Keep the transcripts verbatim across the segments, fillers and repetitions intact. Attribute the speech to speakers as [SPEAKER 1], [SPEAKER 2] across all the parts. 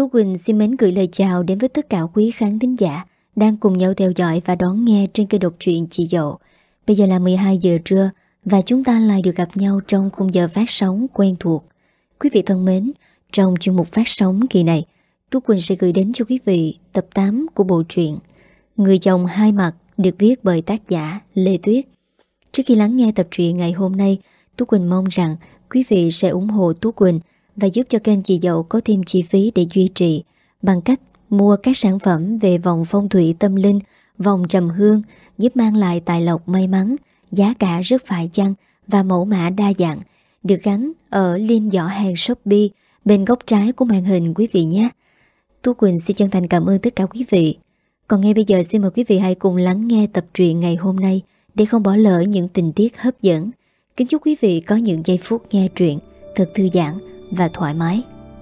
[SPEAKER 1] Tú Quỳnh xin mến gửi lời chào đến với tất cả quý khán thính giả đang cùng nhau theo dõi và đón nghe trên kênh độc truyện Chị Dậu. Bây giờ là mười hai giờ trưa và chúng ta lại được gặp nhau trong khung giờ phát sóng quen thuộc. Quý vị thân mến, trong chuyên mục phát sóng kỳ này, Tú Quỳnh sẽ gửi đến cho quý vị tập tám của bộ truyện Người chồng hai mặt được viết bởi tác giả Lê Tuyết. Trước khi lắng nghe tập truyện ngày hôm nay, Tú Quỳnh mong rằng quý vị sẽ ủng hộ Tú Quỳnh và giúp cho kênh Chị Dậu có thêm chi phí để duy trì bằng cách mua các sản phẩm về vòng phong thủy tâm linh, vòng trầm hương giúp mang lại tài lộc may mắn, giá cả rất phải chăng và mẫu mã đa dạng, được gắn ở link giỏ hàng Shopee bên góc trái của màn hình quý vị nhé. Tú Quỳnh xin chân thành cảm ơn tất cả quý vị. Còn ngay bây giờ xin mời quý vị hãy cùng lắng nghe tập truyện ngày hôm nay để không bỏ lỡ những tình tiết hấp dẫn. Kính chúc quý vị có những giây phút nghe truyện thật thư giãn và thoải mái.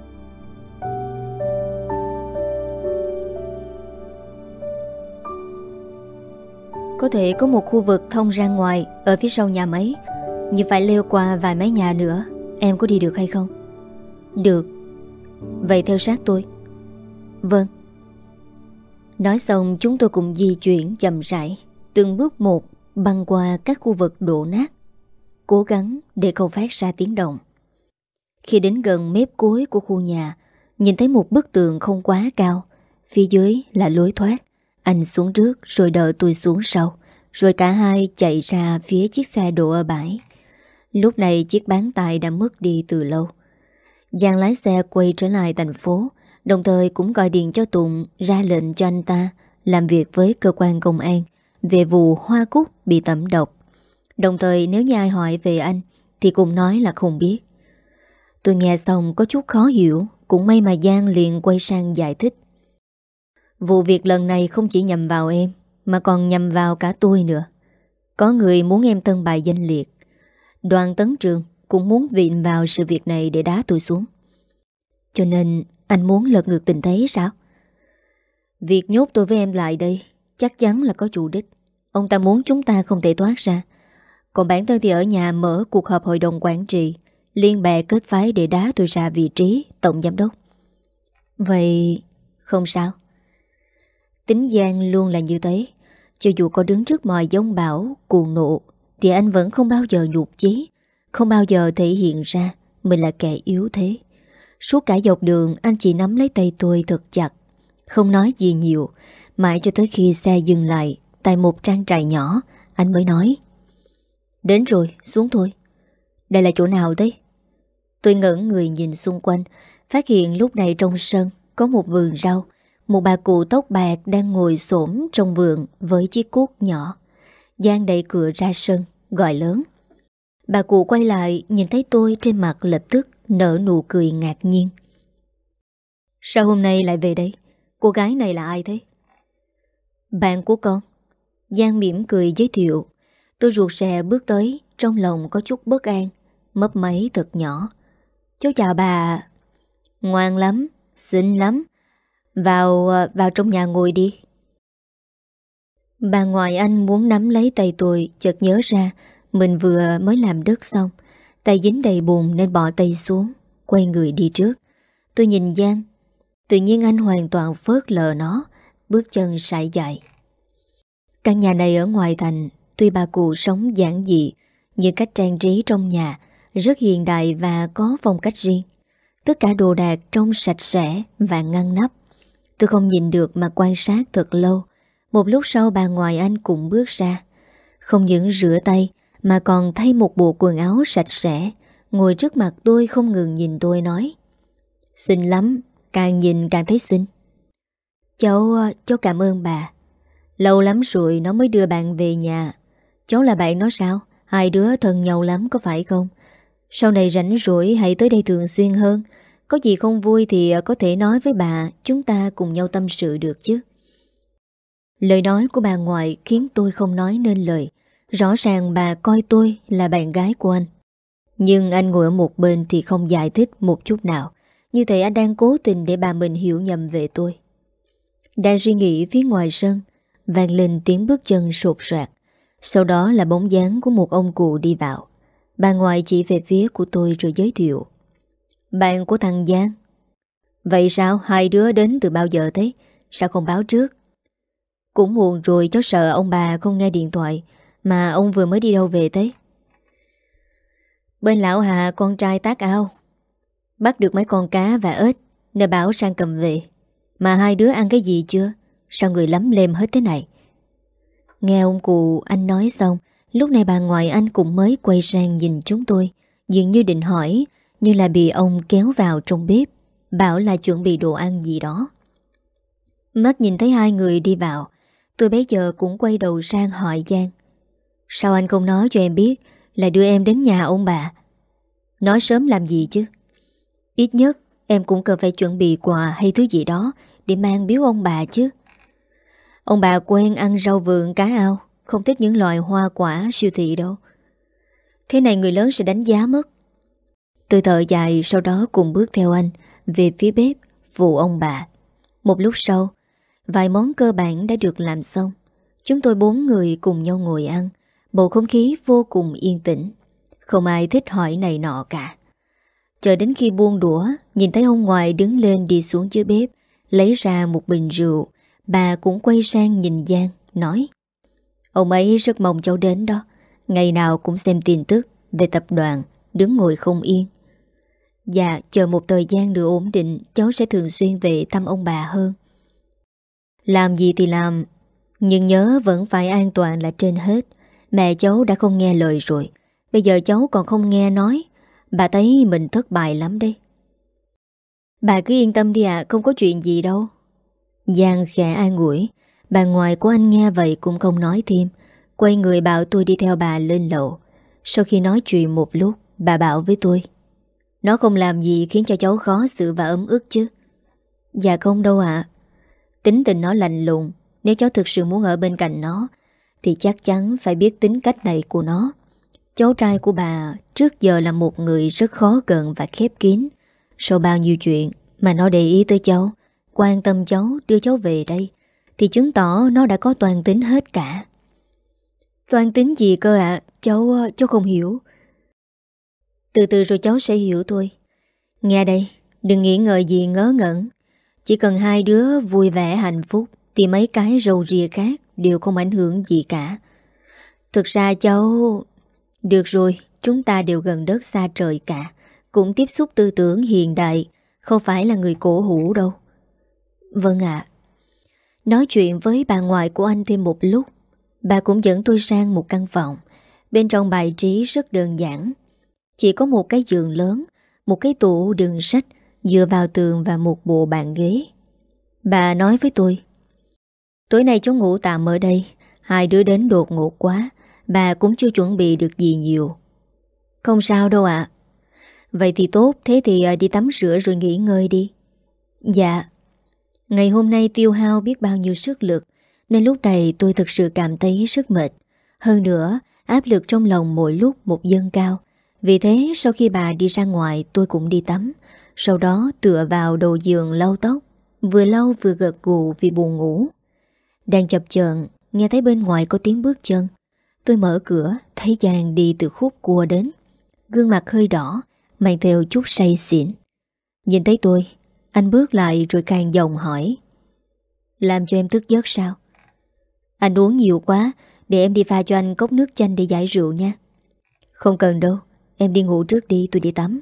[SPEAKER 1] Có thể có một khu vực thông ra ngoài ở phía sau nhà máy, nhưng phải leo qua vài mái nhà nữa. Em có đi được hay không? Được. Vậy theo sát tôi. Vâng. Nói xong chúng tôi cùng di chuyển chậm rãi, từng bước một băng qua các khu vực đổ nát, cố gắng để không phát ra tiếng động. Khi đến gần mép cuối của khu nhà, nhìn thấy một bức tường không quá cao, phía dưới là lối thoát. Anh xuống trước rồi đợi tôi xuống sau, rồi cả hai chạy ra phía chiếc xe đổ ở bãi. Lúc này chiếc bán tải đã mất đi từ lâu. Giang lái xe quay trở lại thành phố, đồng thời cũng gọi điện cho Tùng ra lệnh cho anh ta làm việc với cơ quan công an về vụ hoa cúc bị tẩm độc. Đồng thời nếu như ai hỏi về anh thì cũng nói là không biết. Tôi nghe xong có chút khó hiểu, cũng may mà Giang liền quay sang giải thích. Vụ việc lần này không chỉ nhằm vào em, mà còn nhằm vào cả tôi nữa. Có người muốn em thân bại danh liệt. Đoàn Tấn Trường cũng muốn viện vào sự việc này để đá tôi xuống. Cho nên anh muốn lật ngược tình thế sao? Việc nhốt tôi với em lại đây chắc chắn là có chủ đích. Ông ta muốn chúng ta không thể thoát ra. Còn bản thân thì ở nhà mở cuộc họp hội đồng quản trị, liên bè kết phái để đá tôi ra vị trí tổng giám đốc. Vậy không sao. Tính Giang luôn là như thế. Cho dù có đứng trước mọi giông bão, cuồng nộ, thì anh vẫn không bao giờ nhụt chí, không bao giờ thể hiện ra mình là kẻ yếu thế. Suốt cả dọc đường anh chỉ nắm lấy tay tôi thật chặt, không nói gì nhiều. Mãi cho tới khi xe dừng lại tại một trang trại nhỏ, anh mới nói: Đến rồi, xuống thôi. Đây là chỗ nào thế? Tôi ngẩn người nhìn xung quanh, phát hiện lúc này trong sân có một vườn rau. Một bà cụ tóc bạc đang ngồi xổm trong vườn với chiếc cuốc nhỏ. Giang đẩy cửa ra sân, gọi lớn. Bà cụ quay lại, nhìn thấy tôi, trên mặt lập tức nở nụ cười ngạc nhiên. Sao hôm nay lại về đây? Cô gái này là ai thế? Bạn của con. Giang mỉm cười giới thiệu. Tôi ruột rè bước tới, trong lòng có chút bất an, mấp máy thật nhỏ. Cháu chào bà. Ngoan lắm, xinh lắm. Vào, vào trong nhà ngồi đi. Bà ngoại anh muốn nắm lấy tay tôi, chợt nhớ ra mình vừa mới làm đất xong, tay dính đầy bùn nên bỏ tay xuống, quay người đi trước. Tôi nhìn Giang, tự nhiên anh hoàn toàn phớt lờ nó, bước chân sải dại. Căn nhà này ở ngoài thành, tuy bà cụ sống giản dị, nhưng cách trang trí trong nhà rất hiện đại và có phong cách riêng. Tất cả đồ đạc trông sạch sẽ và ngăn nắp. Tôi không nhìn được mà quan sát thật lâu. Một lúc sau bà ngoại anh cũng bước ra. Không những rửa tay mà còn thay một bộ quần áo sạch sẽ, ngồi trước mặt tôi không ngừng nhìn tôi nói: Xinh lắm, càng nhìn càng thấy xinh. Cháu, cháu cảm ơn bà. Lâu lắm rồi nó mới đưa bạn về nhà. Cháu là bạn nó sao? Hai đứa thân nhau lắm có phải không? Sau này rảnh rỗi hãy tới đây thường xuyên hơn. Có gì không vui thì có thể nói với bà, chúng ta cùng nhau tâm sự được chứ. Lời nói của bà ngoại khiến tôi không nói nên lời. Rõ ràng bà coi tôi là bạn gái của anh. Nhưng anh ngồi ở một bên thì không giải thích một chút nào. Như thể anh đang cố tình để bà mình hiểu nhầm về tôi. Đang suy nghĩ phía ngoài sân, vang lên tiếng bước chân sột soạt. Sau đó là bóng dáng của một ông cụ đi vào. Bà ngoại chỉ về phía của tôi rồi giới thiệu: Bạn của thằng Giang. Vậy sao hai đứa đến từ bao giờ thế? Sao không báo trước? Cũng muộn rồi, cháu sợ ông bà không nghe điện thoại. Mà ông vừa mới đi đâu về thế? Bên lão Hà con trai tác ao, bắt được mấy con cá và ếch nên bảo sang cầm về. Mà hai đứa ăn cái gì chưa? Sao người lắm lem hết thế này? Nghe ông cụ anh nói xong, lúc này bà ngoại anh cũng mới quay sang nhìn chúng tôi, dường như định hỏi, như là bị ông kéo vào trong bếp, bảo là chuẩn bị đồ ăn gì đó. Mắt nhìn thấy hai người đi vào, tôi bấy giờ cũng quay đầu sang hỏi Giang: sao anh không nói cho em biết là đưa em đến nhà ông bà? Nói sớm làm gì chứ? Ít nhất em cũng cần phải chuẩn bị quà hay thứ gì đó để mang biếu ông bà chứ. Ông bà quen ăn rau vườn cá ao, không thích những loại hoa quả siêu thị đâu. Thế này người lớn sẽ đánh giá mất. Tôi thở dài, sau đó cùng bước theo anh về phía bếp phụ ông bà. Một lúc sau, vài món cơ bản đã được làm xong. Chúng tôi bốn người cùng nhau ngồi ăn. Bầu không khí vô cùng yên tĩnh, không ai thích hỏi này nọ cả. Chờ đến khi buông đũa, nhìn thấy ông ngoại đứng lên đi xuống dưới bếp, lấy ra một bình rượu. Bà cũng quay sang nhìn Giang, nói: ông ấy rất mong cháu đến đó. Ngày nào cũng xem tin tức về tập đoàn, đứng ngồi không yên. Dạ, chờ một thời gian nữa ổn định, cháu sẽ thường xuyên về thăm ông bà hơn. Làm gì thì làm, nhưng nhớ vẫn phải an toàn là trên hết. Mẹ cháu đã không nghe lời rồi, bây giờ cháu còn không nghe nói, bà thấy mình thất bại lắm đấy. Bà cứ yên tâm đi ạ, không có chuyện gì đâu. Giang khẽ an ủi. Bà ngoại của anh nghe vậy cũng không nói thêm, quay người bảo tôi đi theo bà lên lầu. Sau khi nói chuyện một lúc, bà bảo với tôi: nó không làm gì khiến cho cháu khó xử và ấm ức chứ? Dạ không đâu ạ. Tính tình nó lạnh lùng, nếu cháu thực sự muốn ở bên cạnh nó thì chắc chắn phải biết tính cách này của nó. Cháu trai của bà trước giờ là một người rất khó gần và khép kín. Sau bao nhiêu chuyện mà nó để ý tới cháu, quan tâm cháu, đưa cháu về đây, thì chứng tỏ nó đã có toàn tính hết cả. Toàn tính gì cơ ạ? À? Cháu, cháu không hiểu. Từ từ rồi cháu sẽ hiểu thôi. Nghe đây, đừng nghĩ ngợi gì ngớ ngẩn. Chỉ cần hai đứa vui vẻ hạnh phúc thì mấy cái râu ria khác đều không ảnh hưởng gì cả. Thực ra cháu... Được rồi, chúng ta đều gần đất xa trời cả, cũng tiếp xúc tư tưởng hiện đại, không phải là người cổ hủ đâu. Vâng ạ. Nói chuyện với bà ngoại của anh thêm một lúc, bà cũng dẫn tôi sang một căn phòng. Bên trong bài trí rất đơn giản, chỉ có một cái giường lớn, một cái tủ đựng sách dựa vào tường và một bộ bàn ghế. Bà nói với tôi: tối nay cháu ngủ tạm ở đây, hai đứa đến đột ngột quá, bà cũng chưa chuẩn bị được gì nhiều. Không sao đâu ạ. Vậy thì tốt, thế thì đi tắm rửa rồi nghỉ ngơi đi. Dạ. Ngày hôm nay tiêu hao biết bao nhiêu sức lực, nên lúc này tôi thực sự cảm thấy rất mệt. Hơn nữa, áp lực trong lòng mỗi lúc một dâng cao. Vì thế sau khi bà đi ra ngoài, tôi cũng đi tắm. Sau đó tựa vào đầu giường lau tóc, vừa lau vừa gật gù vì buồn ngủ. Đang chập chờn nghe thấy bên ngoài có tiếng bước chân. Tôi mở cửa, thấy Giang đi từ khúc cua đến, gương mặt hơi đỏ, mang theo chút say xỉn. Nhìn thấy tôi, anh bước lại rồi càng giọng hỏi: làm cho em thức giấc sao? Anh uống nhiều quá, để em đi pha cho anh cốc nước chanh để giải rượu nha. Không cần đâu, em đi ngủ trước đi, tôi đi tắm.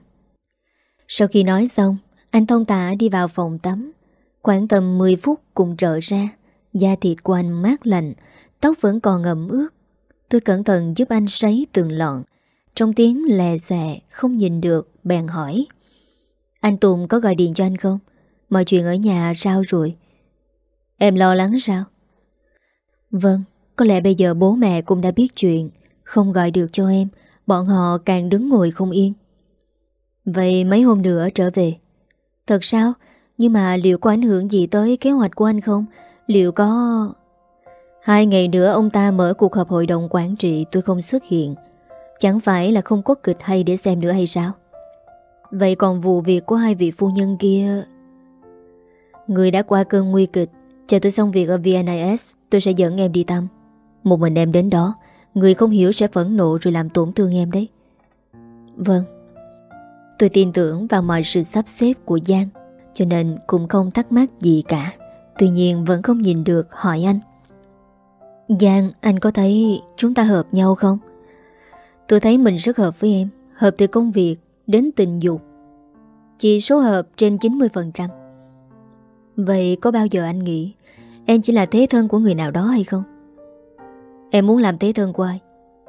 [SPEAKER 1] Sau khi nói xong, anh thong thả đi vào phòng tắm. Khoảng tầm mười phút cùng trở ra, da thịt của anh mát lạnh, tóc vẫn còn ẩm ướt. Tôi cẩn thận giúp anh sấy từng lọn. Trong tiếng lè xè không nhìn được, bèn hỏi: anh Tùng có gọi điện cho anh không? Mọi chuyện ở nhà sao rồi? Em lo lắng sao? Vâng, có lẽ bây giờ bố mẹ cũng đã biết chuyện, không gọi được cho em, bọn họ càng đứng ngồi không yên. Vậy mấy hôm nữa trở về? Thật sao? Nhưng mà liệu có ảnh hưởng gì tới kế hoạch của anh không? Liệu có... Hai ngày nữa ông ta mở cuộc họp hội đồng quản trị, tôi không xuất hiện. Chẳng phải là không có kịch hay để xem nữa hay sao? Vậy còn vụ việc của hai vị phu nhân kia... Người đã qua cơn nguy kịch. Chờ tôi xong việc ở vê en ét, tôi sẽ dẫn em đi thăm. Một mình em đến đó, người không hiểu sẽ phẫn nộ rồi làm tổn thương em đấy. Vâng. Tôi tin tưởng vào mọi sự sắp xếp của Giang. cho nên cũng không thắc mắc gì cả. Tuy nhiên vẫn không nhìn được hỏi anh: Giang, anh có thấy chúng ta hợp nhau không? Tôi thấy mình rất hợp với em. Hợp từ công việc đến tình dục, chỉ số hợp trên chín mươi phần trăm. Vậy có bao giờ anh nghĩ em chỉ là thế thân của người nào đó hay không? Em muốn làm thế thân của ai?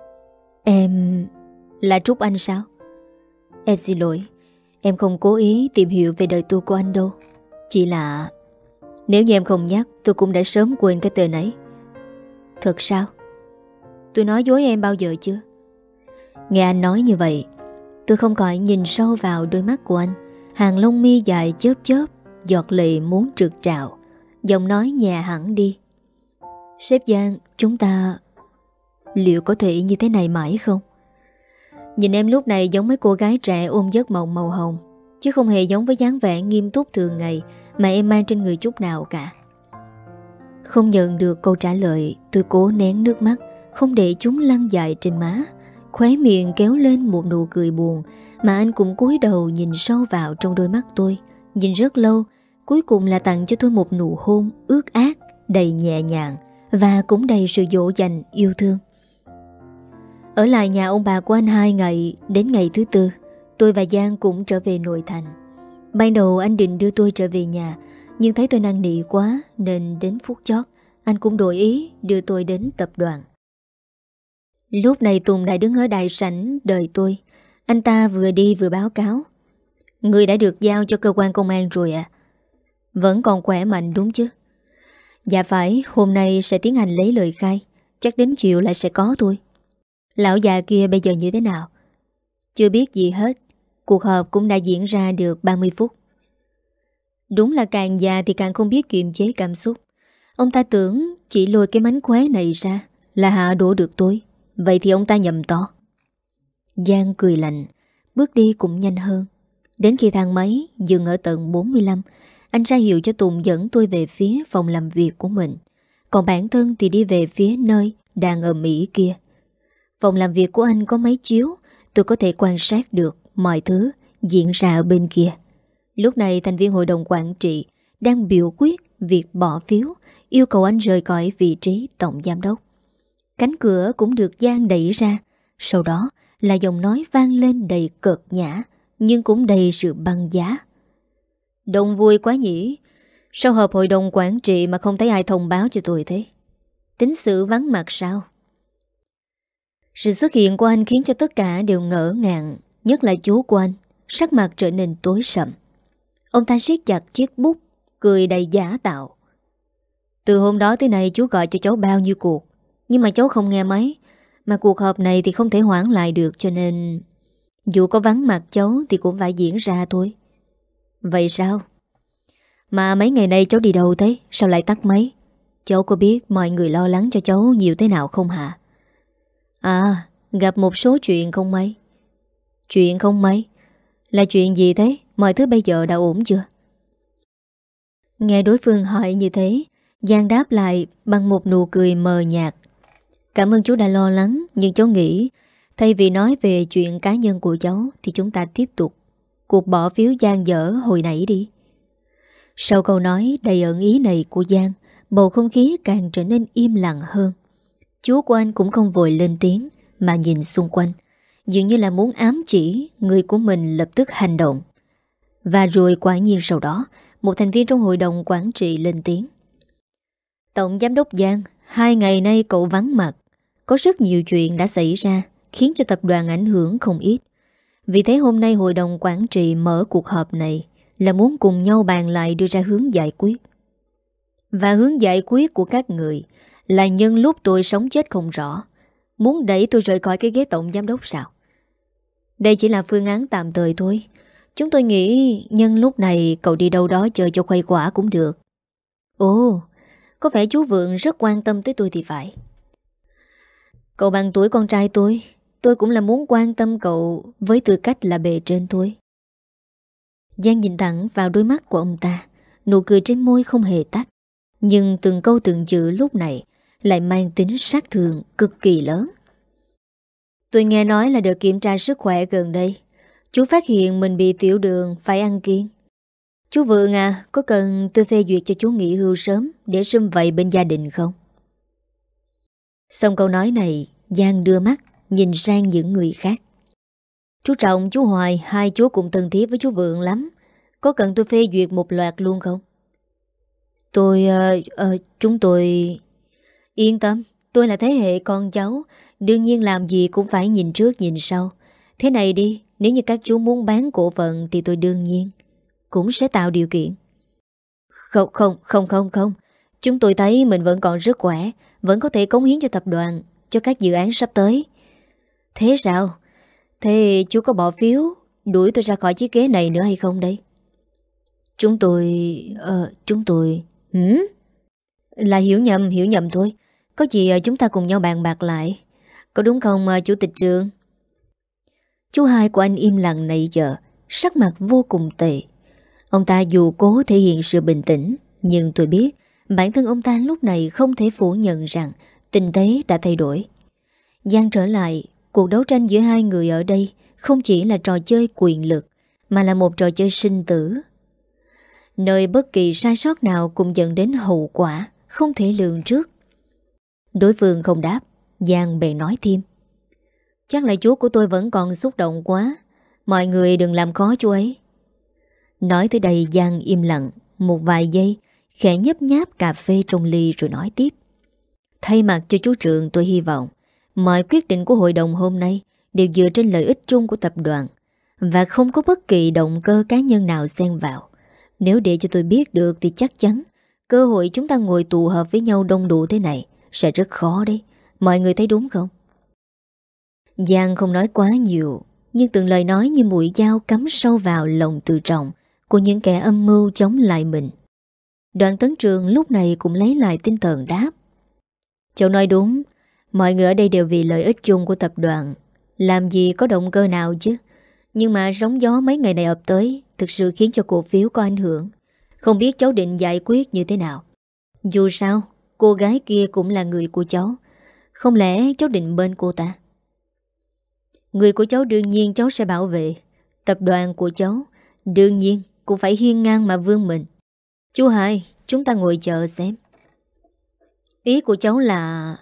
[SPEAKER 1] Em là Trúc Anh sao? Em xin lỗi, em không cố ý tìm hiểu về đời tôi của anh đâu. Chỉ là nếu như em không nhắc, tôi cũng đã sớm quên cái tên ấy. Thật sao? Tôi nói dối em bao giờ chưa? Nghe anh nói như vậy, tôi không khỏi nhìn sâu vào đôi mắt của anh. Hàng lông mi dài chớp chớp, giọt lệ muốn trượt trào. Giọng nói nhẹ hẳn đi: Sếp Giang, chúng ta liệu có thể như thế này mãi không? Nhìn em lúc này giống mấy cô gái trẻ ôm giấc mộng màu hồng, chứ không hề giống với dáng vẻ nghiêm túc thường ngày mà em mang trên người chút nào cả. Không nhận được câu trả lời, tôi cố nén nước mắt, không để chúng lăn dài trên má. Khóe miệng kéo lên một nụ cười buồn, mà anh cũng cúi đầu nhìn sâu vào trong đôi mắt tôi. Nhìn rất lâu, cuối cùng là tặng cho tôi một nụ hôn ướt át, đầy nhẹ nhàng và cũng đầy sự dỗ dành yêu thương. Ở lại nhà ông bà của anh hai ngày, đến ngày thứ tư, tôi và Giang cũng trở về nội thành. Ban đầu anh định đưa tôi trở về nhà, nhưng thấy tôi năn nỉ quá nên đến phút chót anh cũng đổi ý đưa tôi đến tập đoàn. Lúc này Tùng đã đứng ở đại sảnh đợi tôi. Anh ta vừa đi vừa báo cáo: Người đã được giao cho cơ quan công an rồi à? Vẫn còn khỏe mạnh đúng chứ? Dạ phải, hôm nay sẽ tiến hành lấy lời khai, chắc đến chiều lại sẽ có thôi. Lão già kia bây giờ như thế nào? Chưa biết gì hết. Cuộc họp cũng đã diễn ra được ba mươi phút. Đúng là càng già thì càng không biết kiềm chế cảm xúc. Ông ta tưởng chỉ lôi cái mánh khóe này ra là hạ đổ được tôi. Vậy thì ông ta nhầm to. Giang cười lạnh, bước đi cũng nhanh hơn. Đến khi thang máy dừng ở tầng bốn mươi lăm, anh ra hiệu cho Tùng dẫn tôi về phía phòng làm việc của mình. Còn bản thân thì đi về phía nơi đang ở Mỹ kia. Phòng làm việc của anh có máy chiếu, tôi có thể quan sát được mọi thứ diễn ra ở bên kia. Lúc này thành viên hội đồng quản trị đang biểu quyết việc bỏ phiếu, yêu cầu anh rời khỏi vị trí tổng giám đốc. Cánh cửa cũng được Giang đẩy ra. Sau đó là giọng nói vang lên đầy cợt nhã, nhưng cũng đầy sự băng giá. Đông vui quá nhỉ? Sao họp hội đồng quản trị mà không thấy ai thông báo cho tôi thế? Tính sự vắng mặt sao? Sự xuất hiện của anh khiến cho tất cả đều ngỡ ngàng, nhất là chú của anh, sắc mặt trở nên tối sầm. Ông ta siết chặt chiếc bút, cười đầy giả tạo. Từ hôm đó tới nay chú gọi cho cháu bao nhiêu cuộc, nhưng mà cháu không nghe máy. Mà cuộc họp này thì không thể hoãn lại được, cho nên dù có vắng mặt cháu thì cũng phải diễn ra thôi. Vậy sao? Mà mấy ngày nay cháu đi đâu thế? Sao lại tắt máy? Cháu có biết mọi người lo lắng cho cháu nhiều thế nào không hả? À, gặp một số chuyện không may. Chuyện không may? Là chuyện gì thế? Mọi thứ bây giờ đã ổn chưa? Nghe đối phương hỏi như thế, Giang đáp lại bằng một nụ cười mờ nhạt. Cảm ơn chú đã lo lắng, nhưng cháu nghĩ thay vì nói về chuyện cá nhân của cháu thì chúng ta tiếp tục cuộc bỏ phiếu Giang dở hồi nãy đi. Sau câu nói đầy ẩn ý này của Giang, bầu không khí càng trở nên im lặng hơn. Chú của anh cũng không vội lên tiếng mà nhìn xung quanh, dường như là muốn ám chỉ người của mình lập tức hành động. Và rồi quả nhiên sau đó, một thành viên trong hội đồng quản trị lên tiếng. Tổng giám đốc Giang, hai ngày nay cậu vắng mặt. Có rất nhiều chuyện đã xảy ra khiến cho tập đoàn ảnh hưởng không ít. Vì thế hôm nay hội đồng quản trị mở cuộc họp này là muốn cùng nhau bàn lại đưa ra hướng giải quyết. Và hướng giải quyết của các người là nhân lúc tôi sống chết không rõ, muốn đẩy tôi rời khỏi cái ghế tổng giám đốc sao? Đây chỉ là phương án tạm thời thôi. Chúng tôi nghĩ nhân lúc này cậu đi đâu đó chơi cho khuây quả cũng được. Ồ, có vẻ chú Vượng rất quan tâm tới tôi thì phải. Cậu bằng tuổi con trai tôi, tôi cũng là muốn quan tâm cậu với tư cách là bề trên tôi. Giang nhìn thẳng vào đôi mắt của ông ta, nụ cười trên môi không hề tắt. Nhưng từng câu từng chữ lúc này lại mang tính sát thương cực kỳ lớn. Tôi nghe nói là được kiểm tra sức khỏe gần đây, chú phát hiện mình bị tiểu đường, phải ăn kiêng. Chú Vượng à, có cần tôi phê duyệt cho chú nghỉ hưu sớm để sum vầy bên gia đình không? Xong câu nói này, Giang đưa mắt nhìn sang những người khác. Chú Trọng, chú Hoài, hai chú cũng thân thiết với chú Vượng lắm. Có cần tôi phê duyệt một loạt luôn không? Tôi... Uh, uh, chúng tôi... Yên tâm, tôi là thế hệ con cháu, đương nhiên làm gì cũng phải nhìn trước nhìn sau. Thế này đi, nếu như các chú muốn bán cổ phần thì tôi đương nhiên cũng sẽ tạo điều kiện. Không, không, không, không, không. Chúng tôi thấy mình vẫn còn rất khỏe, vẫn có thể cống hiến cho tập đoàn, cho các dự án sắp tới. Thế sao? Thế chú có bỏ phiếu đuổi tôi ra khỏi chiếc ghế này nữa hay không đây? Chúng tôi... Ờ, chúng tôi... Hử? Là hiểu nhầm, hiểu nhầm thôi. Có gì chúng ta cùng nhau bàn bạc lại. Có đúng không chủ tịch trường? Chú hai của anh im lặng nãy giờ, sắc mặt vô cùng tệ. Ông ta dù cố thể hiện sự bình tĩnh, nhưng tôi biết bản thân ông ta lúc này không thể phủ nhận rằng tình thế đã thay đổi. Giang trở lại, cuộc đấu tranh giữa hai người ở đây không chỉ là trò chơi quyền lực, mà là một trò chơi sinh tử, nơi bất kỳ sai sót nào cũng dẫn đến hậu quả không thể lường trước. Đối phương không đáp, Giang bèn nói thêm: Chắc là chú của tôi vẫn còn xúc động quá, mọi người đừng làm khó chú ấy. Nói tới đây Giang im lặng một vài giây, khẽ nhấp nháp cà phê trong ly rồi nói tiếp: Thay mặt cho chú Trường, tôi hy vọng mọi quyết định của hội đồng hôm nay đều dựa trên lợi ích chung của tập đoàn và không có bất kỳ động cơ cá nhân nào xen vào. Nếu để cho tôi biết được thì chắc chắn cơ hội chúng ta ngồi tụ họp với nhau đông đủ thế này sẽ rất khó đấy. Mọi người thấy đúng không? Giang không nói quá nhiều, nhưng từng lời nói như mũi dao cắm sâu vào lòng tự trọng của những kẻ âm mưu chống lại mình. Đoàn Tấn Trường lúc này cũng lấy lại tinh thần đáp: Cháu nói đúng, mọi người ở đây đều vì lợi ích chung của tập đoàn, làm gì có động cơ nào chứ. Nhưng mà sóng gió mấy ngày này ập tới thực sự khiến cho cổ phiếu có ảnh hưởng. Không biết cháu định giải quyết như thế nào. Dù sao, cô gái kia cũng là người của cháu. Không lẽ cháu định bên cô ta? Người của cháu đương nhiên cháu sẽ bảo vệ. Tập đoàn của cháu đương nhiên cũng phải hiên ngang mà vươn mình. Chú hai, chúng ta ngồi chờ xem. Ý của cháu là...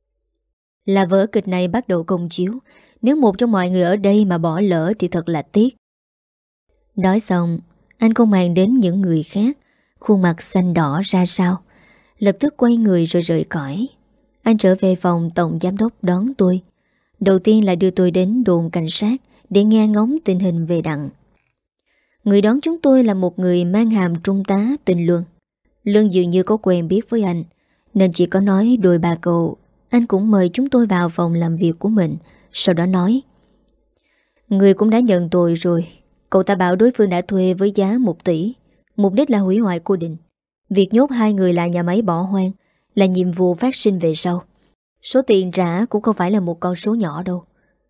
[SPEAKER 1] Là vở kịch này bắt đầu công chiếu. Nếu một trong mọi người ở đây mà bỏ lỡ thì thật là tiếc. Nói xong, anh không màng đến những người khác, khuôn mặt xanh đỏ ra sao, lập tức quay người rồi rời khỏi. Anh trở về phòng tổng giám đốc đón tôi. Đầu tiên là đưa tôi đến đồn cảnh sát để nghe ngóng tình hình về Đặng. Người đón chúng tôi là một người mang hàm trung tá tên Luân. Luân dường như có quen biết với anh, nên chỉ có nói đôi ba câu, anh cũng mời chúng tôi vào phòng làm việc của mình. Sau đó nói: Người cũng đã nhận tôi rồi. Cậu ta bảo đối phương đã thuê với giá một tỷ, mục đích là hủy hoại cô Định. Việc nhốt hai người lại nhà máy bỏ hoang là nhiệm vụ phát sinh về sau. Số tiền trả cũng không phải là một con số nhỏ đâu.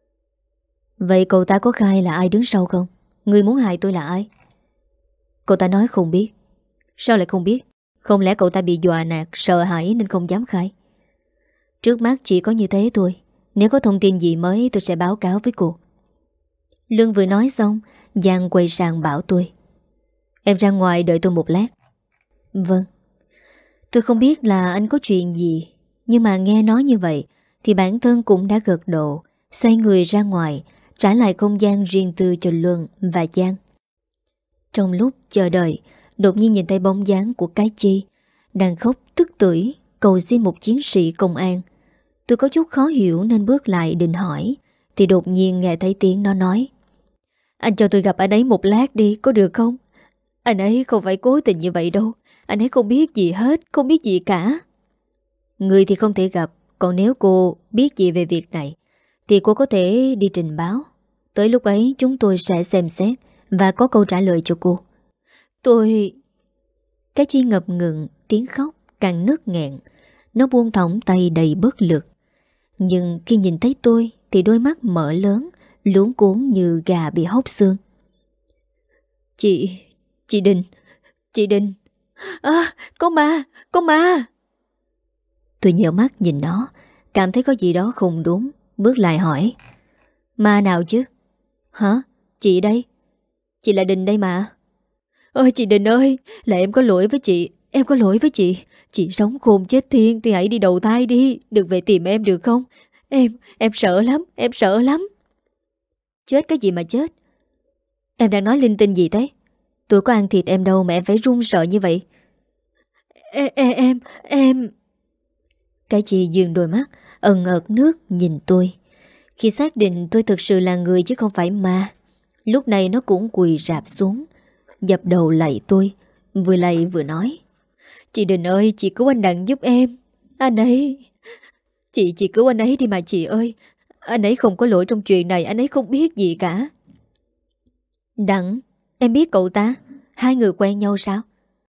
[SPEAKER 1] Vậy cậu ta có khai là ai đứng sau không? Người muốn hại tôi là ai? Cậu ta nói không biết. Sao lại không biết? Không lẽ cậu ta bị dọa nạt, sợ hãi nên không dám khai? Trước mắt chỉ có như thế thôi. Nếu có thông tin gì mới tôi sẽ báo cáo với cô. Lương vừa nói xong, Giang quay sang bảo tôi: Em ra ngoài đợi tôi một lát. Vâng. Tôi không biết là anh có chuyện gì, nhưng mà nghe nói như vậy thì bản thân cũng đã gật độ, xoay người ra ngoài, trả lại không gian riêng tư cho Luân và Giang. Trong lúc chờ đợi, đột nhiên nhìn thấy bóng dáng của cái Chi đang khóc tức tưởi cầu xin một chiến sĩ công an. Tôi có chút khó hiểu nên bước lại định hỏi, thì đột nhiên nghe thấy tiếng nó nói: Anh cho tôi gặp anh ấy một lát đi, có được không? Anh ấy không phải cố tình như vậy đâu. Anh ấy không biết gì hết, không biết gì cả. Người thì không thể gặp, còn nếu cô biết gì về việc này thì cô có thể đi trình báo. Tới lúc ấy chúng tôi sẽ xem xét và có câu trả lời cho cô. Tôi... Cái Chi ngập ngừng, tiếng khóc càng nức nghẹn. Nó buông thõng tay đầy bất lực. Nhưng khi nhìn thấy tôi thì đôi mắt mở lớn, luống cuốn như gà bị hóc xương. Chị... Chị Đình... Chị Đình... À, có ma... Có ma... Tôi nhíu mắt nhìn nó, cảm thấy có gì đó không đúng, bước lại hỏi: Ma nào chứ? Hả? Chị đây? Chị là Đình đây mà. Ôi chị Đình ơi, là em có lỗi với chị. Em có lỗi với chị. Chị sống khôn chết thiên thì hãy đi đầu thai đi. Đừng về tìm em được không? Em, em sợ lắm, em sợ lắm. Chết cái gì mà chết? Em đang nói linh tinh gì thế? Tôi có ăn thịt em đâu mà em phải run sợ như vậy. Em, em, em, em... Cái chị dường đôi mắt ẩn ợt nước nhìn tôi. Khi xác định tôi thực sự là người chứ không phải ma, lúc này nó cũng quỳ rạp xuống, dập đầu lạy tôi, vừa lạy vừa nói: Chị Đình ơi, chị cứu anh Đặng giúp em. Anh ấy... Chị, chị cứu anh ấy đi mà chị ơi. Anh ấy không có lỗi trong chuyện này, anh ấy không biết gì cả. Đặng, em biết cậu ta? Hai người quen nhau sao?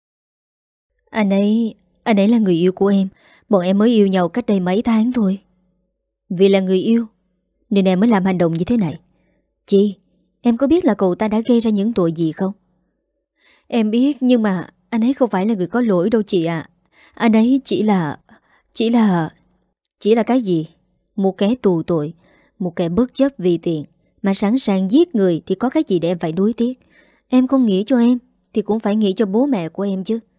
[SPEAKER 1] Anh ấy... Anh ấy là người yêu của em. Bọn em mới yêu nhau cách đây mấy tháng thôi. Vì là người yêu nên em mới làm hành động như thế này. Chị, em có biết là cậu ta đã gây ra những tội gì không? Em biết, nhưng mà anh ấy không phải là người có lỗi đâu chị ạ. Anh ấy chỉ là... Chỉ là... Chỉ là cái gì? Một kẻ tù tội, một kẻ bất chấp vì tiền mà sẵn sàng giết người thì có cái gì để em phải nuối tiếc. Em không nghĩ cho em thì cũng phải nghĩ cho bố mẹ của em chứ.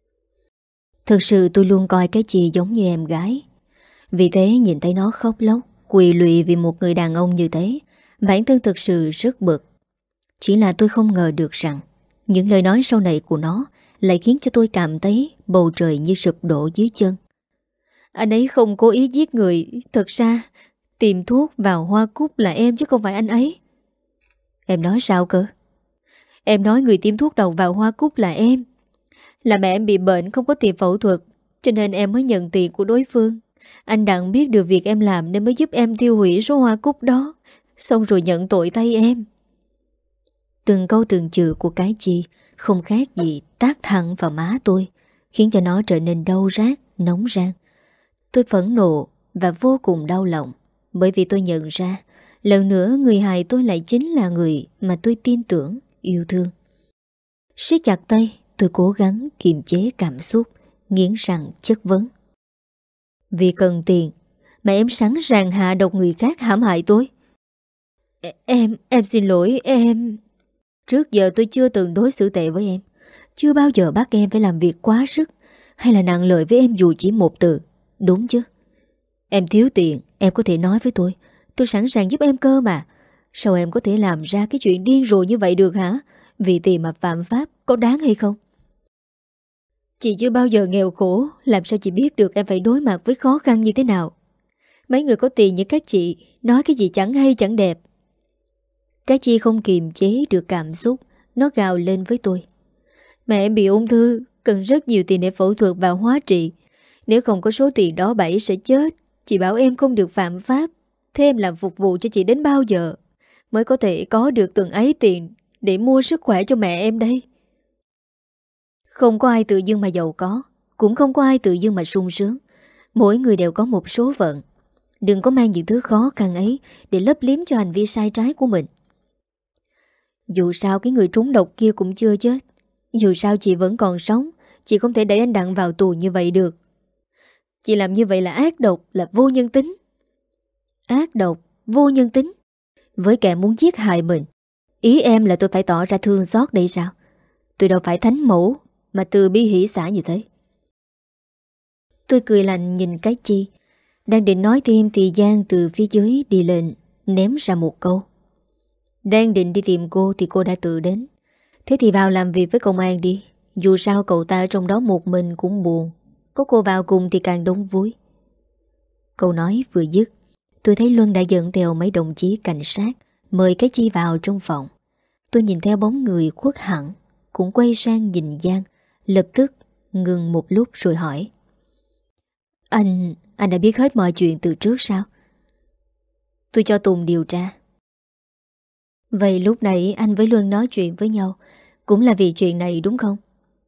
[SPEAKER 1] Thực sự tôi luôn coi cái chị giống như em gái. Vì thế nhìn thấy nó khóc lóc, quỳ lụy vì một người đàn ông như thế, bản thân thực sự rất bực. Chỉ là tôi không ngờ được rằng những lời nói sau này của nó lại khiến cho tôi cảm thấy bầu trời như sụp đổ dưới chân. Anh ấy không cố ý giết người. Thật ra tìm thuốc vào hoa cúc là em chứ không phải anh ấy. Em nói sao cơ? Em nói người tiêm thuốc đầu vào hoa cúc là em. Là mẹ em bị bệnh không có tiền phẫu thuật, cho nên em mới nhận tiền của đối phương. Anh Đặng biết được việc em làm nên mới giúp em tiêu hủy số hoa cúc đó, xong rồi nhận tội tay em. Từng câu từng chữ của cái chi không khác gì tát thẳng vào má tôi, khiến cho nó trở nên đau rát, nóng rang. Tôi phẫn nộ và vô cùng đau lòng, bởi vì tôi nhận ra lần nữa người hại tôi lại chính là người mà tôi tin tưởng, yêu thương. Siết chặt tay, tôi cố gắng kiềm chế cảm xúc, nghiến răng chất vấn. Vì cần tiền mà em sẵn sàng hạ độc người khác hãm hại tôi? Em, em xin lỗi em. Trước giờ tôi chưa từng đối xử tệ với em, chưa bao giờ bắt em phải làm việc quá sức hay là nặng lời với em dù chỉ một từ, đúng chứ? Em thiếu tiền, em có thể nói với tôi, tôi sẵn sàng giúp em cơ mà. Sao em có thể làm ra cái chuyện điên rồ như vậy được hả? Vì tiền mà phạm pháp, có đáng hay không? Chị chưa bao giờ nghèo khổ, làm sao chị biết được em phải đối mặt với khó khăn như thế nào? Mấy người có tiền như các chị nói cái gì chẳng hay chẳng đẹp. Cái chi không kiềm chế được cảm xúc, nó gào lên với tôi. Mẹ em bị ung thư, cần rất nhiều tiền để phẫu thuật và hóa trị. Nếu không có số tiền đó Bảy sẽ chết. Chị bảo em không được phạm pháp. Thế em làm phục vụ cho chị đến bao giờ mới có thể có được từng ấy tiền để mua sức khỏe cho mẹ em đây? Không có ai tự dưng mà giàu có, cũng không có ai tự dưng mà sung sướng. Mỗi người đều có một số phận. Đừng có mang những thứ khó khăn ấy để lấp liếm cho hành vi sai trái của mình. Dù sao cái người trúng độc kia cũng chưa chết. Dù sao chị vẫn còn sống. Chị không thể đẩy anh Đặng vào tù như vậy được. Chị làm như vậy là ác độc, là vô nhân tính. Ác độc, vô nhân tính với kẻ muốn giết hại mình. Ý em là tôi phải tỏ ra thương xót đây sao? Tôi đâu phải thánh mẫu mà từ bi hỷ xã như thế. Tôi cười lạnh nhìn cái chi. Đang định nói thêm thì Giang từ phía dưới đi lên, ném ra một câu. Đang định đi tìm cô thì cô đã tự đến. Thế thì vào làm việc với công an đi. Dù sao cậu ta ở trong đó một mình cũng buồn. Có cô vào cùng thì càng đông vui. Câu nói vừa dứt, tôi thấy Luân đã dẫn theo mấy đồng chí cảnh sát mời cái chi vào trong phòng. Tôi nhìn theo bóng người khuất hẳn, cũng quay sang nhìn Giang, lập tức ngừng một lúc rồi hỏi. Anh, anh đã biết hết mọi chuyện từ trước sao? Tôi cho Tùng điều tra. Vậy lúc nãy anh với Luân nói chuyện với nhau cũng là vì chuyện này đúng không?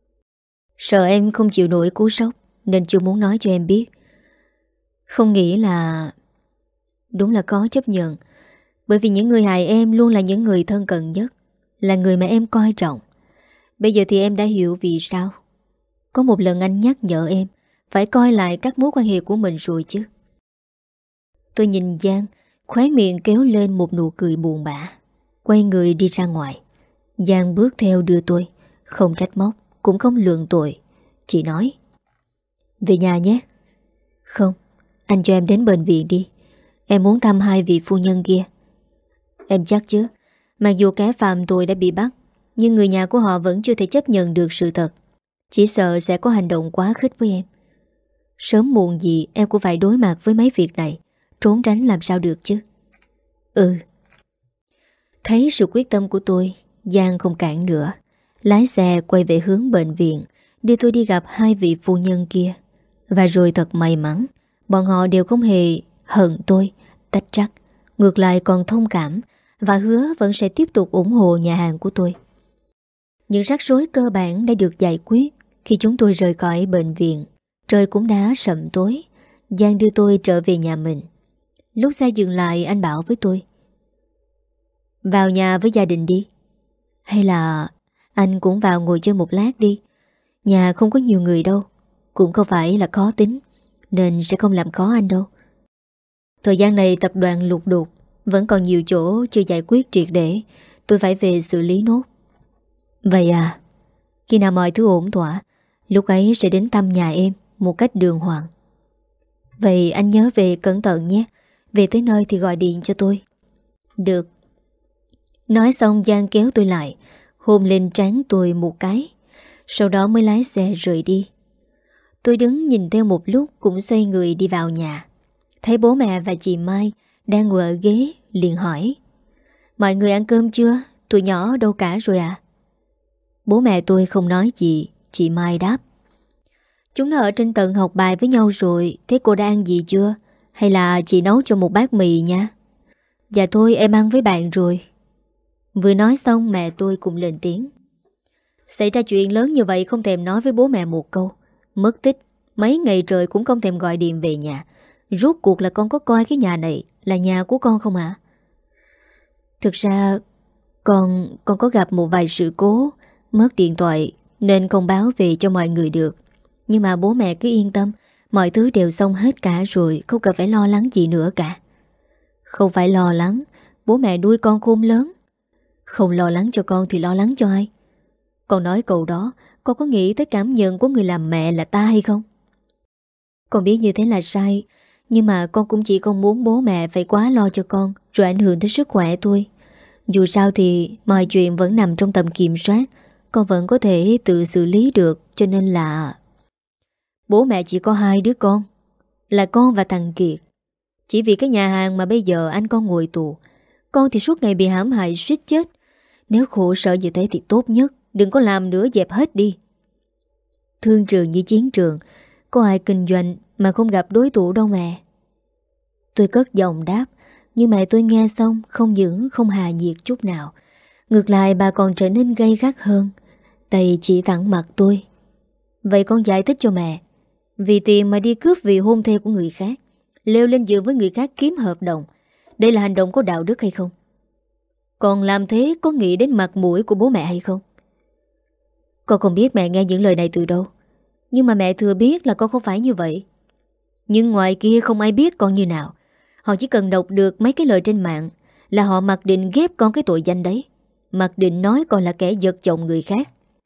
[SPEAKER 1] Sợ em không chịu nổi cú sốc nên chưa muốn nói cho em biết. Không nghĩ là... Đúng là khó chấp nhận. Bởi vì những người hại em luôn là những người thân cận nhất, là người mà em coi trọng. Bây giờ thì em đã hiểu vì sao. Có một lần anh nhắc nhở em phải coi lại các mối quan hệ của mình rồi chứ. Tôi nhìn Giang, khóe miệng kéo lên một nụ cười buồn bã, quay người đi ra ngoài. Giang bước theo đưa tôi, Không trách móc, cũng không luận tội. Chị nói: về nhà nhé. Không, anh cho em đến bệnh viện đi. Em muốn thăm hai vị phu nhân kia. Em chắc chứ? Mặc dù kẻ phạm tội đã bị bắt, nhưng người nhà của họ vẫn chưa thể chấp nhận được sự thật. Chỉ sợ sẽ có hành động quá khích với em. Sớm muộn gì em cũng phải đối mặt với mấy việc này. Trốn tránh làm sao được chứ. Ừ. Thấy sự quyết tâm của tôi, Giang không cản nữa, lái xe quay về hướng bệnh viện, đưa tôi đi gặp hai vị phu nhân kia. Và rồi thật may mắn, bọn họ đều không hề hận tôi, tách trách, ngược lại còn thông cảm và hứa vẫn sẽ tiếp tục ủng hộ nhà hàng của tôi. Những rắc rối cơ bản đã được giải quyết. Khi chúng tôi rời khỏi bệnh viện, trời cũng đã sậm tối. Giang đưa tôi trở về nhà mình. Lúc xe dừng lại, anh bảo với tôi: vào nhà với gia đình đi. Hay là anh cũng vào ngồi chơi một lát đi. Nhà không có nhiều người đâu, cũng không phải là khó tính, nên sẽ không làm khó anh đâu. Thời gian này tập đoàn lục đục, vẫn còn nhiều chỗ chưa giải quyết triệt để. Tôi phải về xử lý nốt. Vậy à? Khi nào mọi thứ ổn thỏa, lúc ấy sẽ đến thăm nhà em một cách đường hoàng. Vậy anh nhớ về cẩn thận nhé. Về tới nơi thì gọi điện cho tôi. Được. Nói xong Giang kéo tôi lại, hôn lên trán tôi một cái, sau đó mới lái xe rời đi. Tôi đứng nhìn theo một lúc, cũng xoay người đi vào nhà. Thấy bố mẹ và chị Mai đang ngồi ở ghế, liền hỏi: mọi người ăn cơm chưa? Tụi nhỏ đâu cả rồi à? Bố mẹ tôi không nói gì. Chị Mai đáp: chúng nó ở trên tầng học bài với nhau rồi. Thế cô đã ăn gì chưa? Hay là chị nấu cho một bát mì nha? Dạ thôi, em ăn với bạn rồi. Vừa nói xong mẹ tôi cũng lên tiếng: xảy ra chuyện lớn như vậy không thèm nói với bố mẹ một câu. Mất tích mấy ngày trời cũng không thèm gọi điện về nhà. Rốt cuộc là con có coi cái nhà này là nhà của con không ạ? À? Thực ra Con Con có gặp một vài sự cố, mất điện thoại nên không báo về cho mọi người được. Nhưng mà bố mẹ cứ yên tâm, mọi thứ đều xong hết cả rồi, không cần phải lo lắng gì nữa cả. Không phải lo lắng, bố mẹ nuôi con khôn lớn. Không lo lắng cho con thì lo lắng cho ai? Con nói câu đó, con có nghĩ tới cảm nhận của người làm mẹ là ta hay không? Con biết như thế là sai, nhưng mà con cũng chỉ không muốn bố mẹ phải quá lo cho con, rồi ảnh hưởng tới sức khỏe tôi. Dù sao thì mọi chuyện vẫn nằm trong tầm kiểm soát, con vẫn có thể tự xử lý được. Cho nên là bố mẹ chỉ có hai đứa con, là con và thằng Kiệt. Chỉ vì cái nhà hàng mà bây giờ anh con ngồi tù, con thì suốt ngày bị hãm hại suýt chết. Nếu khổ sở như thế thì tốt nhất đừng có làm nữa, dẹp hết đi. Thương trường như chiến trường, có ai kinh doanh mà không gặp đối thủ đâu mẹ. Tôi cất giọng đáp, nhưng mẹ tôi nghe xong không những không hà nhiệt chút nào. Ngược lại bà còn trở nên gay gắt hơn, tay chỉ thẳng mặt tôi. Vậy con giải thích cho mẹ, vì tiền mà đi cướp vì hôn thê của người khác, leo lên giường với người khác kiếm hợp đồng, đây là hành động có đạo đức hay không? Còn làm thế có nghĩ đến mặt mũi của bố mẹ hay không? Con không biết mẹ nghe những lời này từ đâu, nhưng mà mẹ thừa biết là con không phải như vậy. Nhưng ngoài kia không ai biết con như nào. Họ chỉ cần đọc được mấy cái lời trên mạng là họ mặc định ghép con cái tội danh đấy, mặc định nói con là kẻ giật chồng người khác.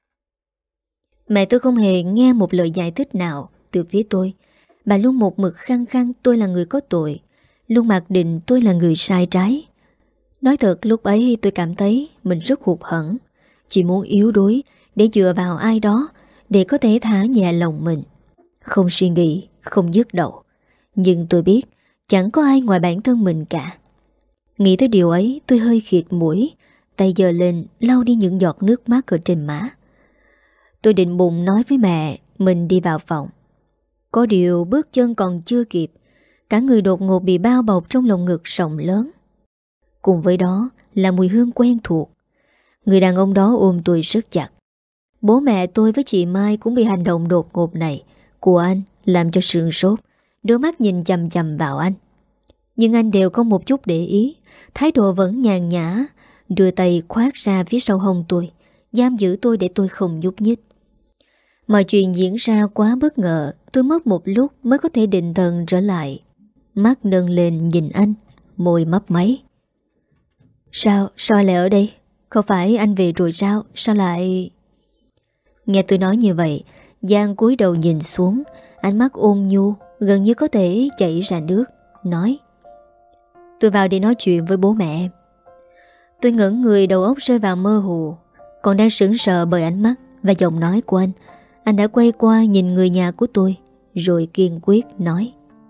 [SPEAKER 1] Mẹ tôi không hề nghe một lời giải thích nào từ phía tôi. Bà luôn một mực khăng khăng tôi là người có tội, luôn mặc định tôi là người sai trái. Nói thật lúc ấy tôi cảm thấy mình rất hụt hẫng, chỉ muốn yếu đuối để dựa vào ai đó để có thể thả nhẹ lòng mình. Không suy nghĩ, không nhức đầu. Nhưng tôi biết chẳng có ai ngoài bản thân mình cả. Nghĩ tới điều ấy tôi hơi khịt mũi, tay giơ lên lau đi những giọt nước mắt ở trên má. Tôi định bụng nói với mẹ mình đi vào phòng. Có điều bước chân còn chưa kịp, cả người đột ngột bị bao bọc trong lồng ngực rộng lớn. Cùng với đó là mùi hương quen thuộc. Người đàn ông đó ôm tôi rất chặt. Bố mẹ tôi với chị Mai cũng bị hành động đột ngột này của anh làm cho sườn sốt, đôi mắt nhìn chằm chằm vào anh. Nhưng anh đều không một chút để ý, thái độ vẫn nhàn nhã, đưa tay khoác ra phía sau hông tôi, giam giữ tôi để tôi không nhúc nhích. Mọi chuyện diễn ra quá bất ngờ, tôi mất một lúc mới có thể định thần trở lại. Mắt nâng lên nhìn anh, môi mấp máy. Sao, sao lại ở đây? Không phải anh về rồi sao? Sao lại... Nghe tôi nói như vậy, Giang cúi đầu nhìn xuống, ánh mắt ôn nhu, gần như có thể chảy ra nước, nói: Tôi vào để nói chuyện với bố mẹ em. Tôi ngẩn người, đầu óc rơi vào mơ hồ. Còn đang sững sờ bởi ánh mắt và giọng nói của anh, anh đã quay qua nhìn người nhà của tôi, rồi kiên quyết nói: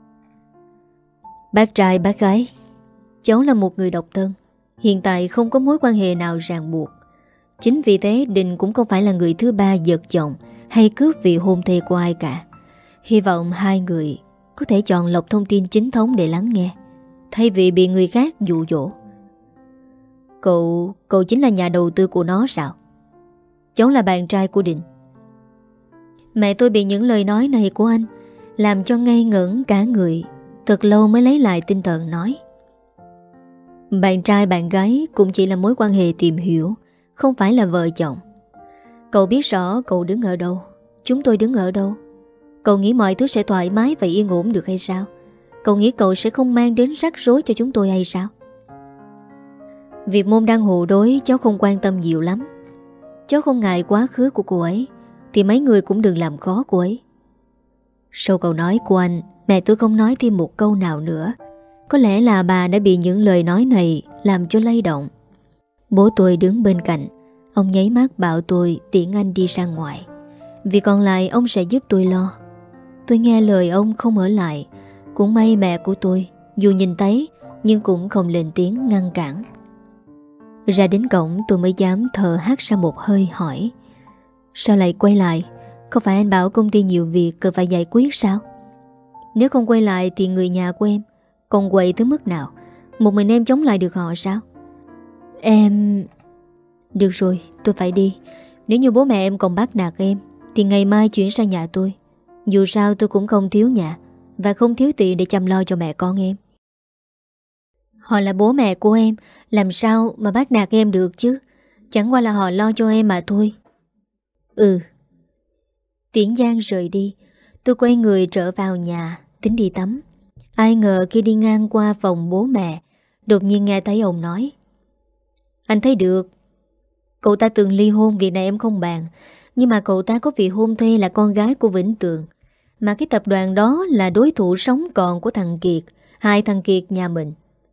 [SPEAKER 1] Bác trai bác gái, cháu là một người độc thân, hiện tại không có mối quan hệ nào ràng buộc. Chính vì thế Đình cũng không phải là người thứ ba giật chồng hay cướp vị hôn thê của ai cả. Hy vọng hai người có thể chọn lọc thông tin chính thống để lắng nghe, thay vì bị người khác dụ dỗ. Cậu, cậu chính là nhà đầu tư của nó sao? Cháu là bạn trai của Định. Mẹ tôi bị những lời nói này của anh làm cho ngây ngẩn cả người. Thật lâu mới lấy lại tinh thần nói: Bạn trai bạn gái cũng chỉ là mối quan hệ tìm hiểu, không phải là vợ chồng. Cậu biết rõ cậu đứng ở đâu, chúng tôi đứng ở đâu. Cậu nghĩ mọi thứ sẽ thoải mái và yên ổn được hay sao? Cậu nghĩ cậu sẽ không mang đến rắc rối cho chúng tôi hay sao? Việc môn đăng hộ đối cháu không quan tâm nhiều lắm. Cháu không ngại quá khứ của cô ấy, thì mấy người cũng đừng làm khó cô ấy. Sau câu nói của anh, mẹ tôi không nói thêm một câu nào nữa. Có lẽ là bà đã bị những lời nói này làm cho lay động. Bố tôi đứng bên cạnh. Ông nháy mắt bảo tôi tiễn anh đi ra ngoài. Vì còn lại ông sẽ giúp tôi lo. Tôi nghe lời ông không ở lại. Cũng may mẹ của tôi dù nhìn thấy nhưng cũng không lên tiếng ngăn cản. Ra đến cổng tôi mới dám thở hắt ra một hơi hỏi: Sao lại quay lại? Không phải anh bảo công ty nhiều việc cần phải giải quyết sao? Nếu không quay lại thì người nhà của em còn quậy tới mức nào? Một mình em chống lại được họ sao? Em... Được rồi, tôi phải đi. Nếu như bố mẹ em còn bắt nạt em thì ngày mai chuyển sang nhà tôi. Dù sao tôi cũng không thiếu nhà và không thiếu tiền để chăm lo cho mẹ con em. Họ là bố mẹ của em, làm sao mà bắt nạt em được chứ? Chẳng qua là họ lo cho em mà thôi. Ừ. Tiễn Giang rời đi, tôi quay người trở vào nhà, tính đi tắm. Ai ngờ khi đi ngang qua phòng bố mẹ, đột nhiên nghe thấy ông nói: Anh thấy được, cậu ta từng ly hôn, việc này em không bàn. Nhưng mà cậu ta có vị hôn thê là con gái của Vĩnh Tường, mà cái tập đoàn đó là đối thủ sống còn của thằng Kiệt, hai thằng Kiệt nhà mình.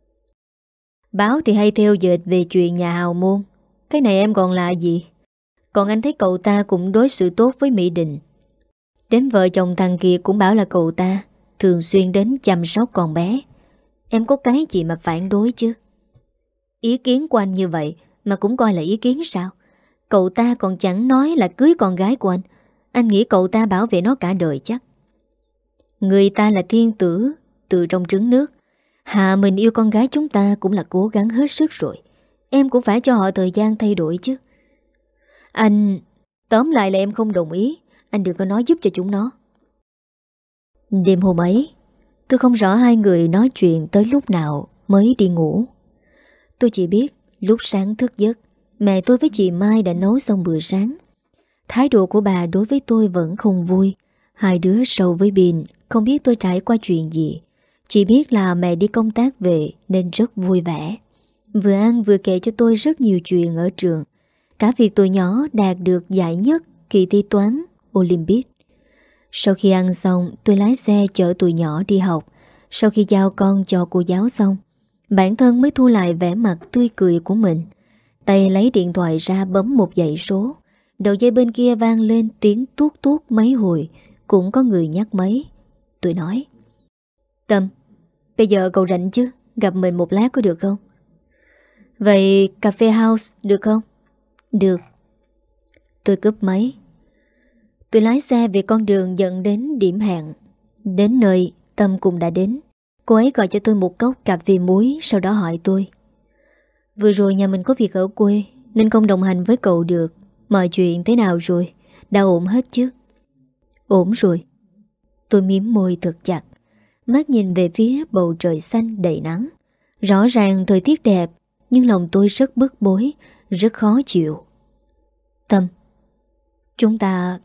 [SPEAKER 1] Báo thì hay theo dệt về chuyện nhà hào môn. Cái này em còn là gì? Còn anh thấy cậu ta cũng đối xử tốt với Mỹ Định. Đến vợ chồng thằng Kiệt cũng bảo là cậu ta thường xuyên đến chăm sóc con bé. Em có cái gì mà phản đối chứ? Ý kiến của anh như vậy mà cũng coi là ý kiến sao? Cậu ta còn chẳng nói là cưới con gái của anh. Anh nghĩ cậu ta bảo vệ nó cả đời chắc? Người ta là thiên tử từ trong trứng nước. Hạ mình yêu con gái chúng ta cũng là cố gắng hết sức rồi. Em cũng phải cho họ thời gian thay đổi chứ. Anh... Tóm lại là em không đồng ý. Anh đừng có nói giúp cho chúng nó. Đêm hôm ấy, tôi không rõ hai người nói chuyện tới lúc nào mới đi ngủ. Tôi chỉ biết lúc sáng thức giấc, mẹ tôi với chị Mai đã nấu xong bữa sáng. Thái độ của bà đối với tôi vẫn không vui. Hai đứa sầu với Bin, không biết tôi trải qua chuyện gì. Chỉ biết là mẹ đi công tác về nên rất vui vẻ. Vừa ăn vừa kể cho tôi rất nhiều chuyện ở trường. Cả việc tôi nhỏ đạt được giải nhất kỳ thi toán Olympic. Sau khi ăn xong, tôi lái xe chở tụi nhỏ đi học. Sau khi giao con cho cô giáo xong, bản thân mới thu lại vẻ mặt tươi cười của mình. Tay lấy điện thoại ra bấm một dãy số. Đầu dây bên kia vang lên tiếng tuốt tuốt mấy hồi. Cũng có người nhắc máy. Tôi nói: Tâm, bây giờ cậu rảnh chứ? Gặp mình một lát có được không? Vậy cà phê house được không? Được. Tôi cúp máy. Tôi lái xe về con đường dẫn đến điểm hẹn. Đến nơi, Tâm cũng đã đến. Cô ấy gọi cho tôi một cốc cà phê muối, sau đó hỏi tôi: Vừa rồi nhà mình có việc ở quê nên không đồng hành với cậu được. Mọi chuyện thế nào rồi? Đã ổn hết chứ? Ổn rồi. Tôi mím môi thật chặt, mắt nhìn về phía bầu trời xanh đầy nắng. Rõ ràng thời tiết đẹp, nhưng lòng tôi rất bức bối, rất khó chịu. Tâm, chúng ta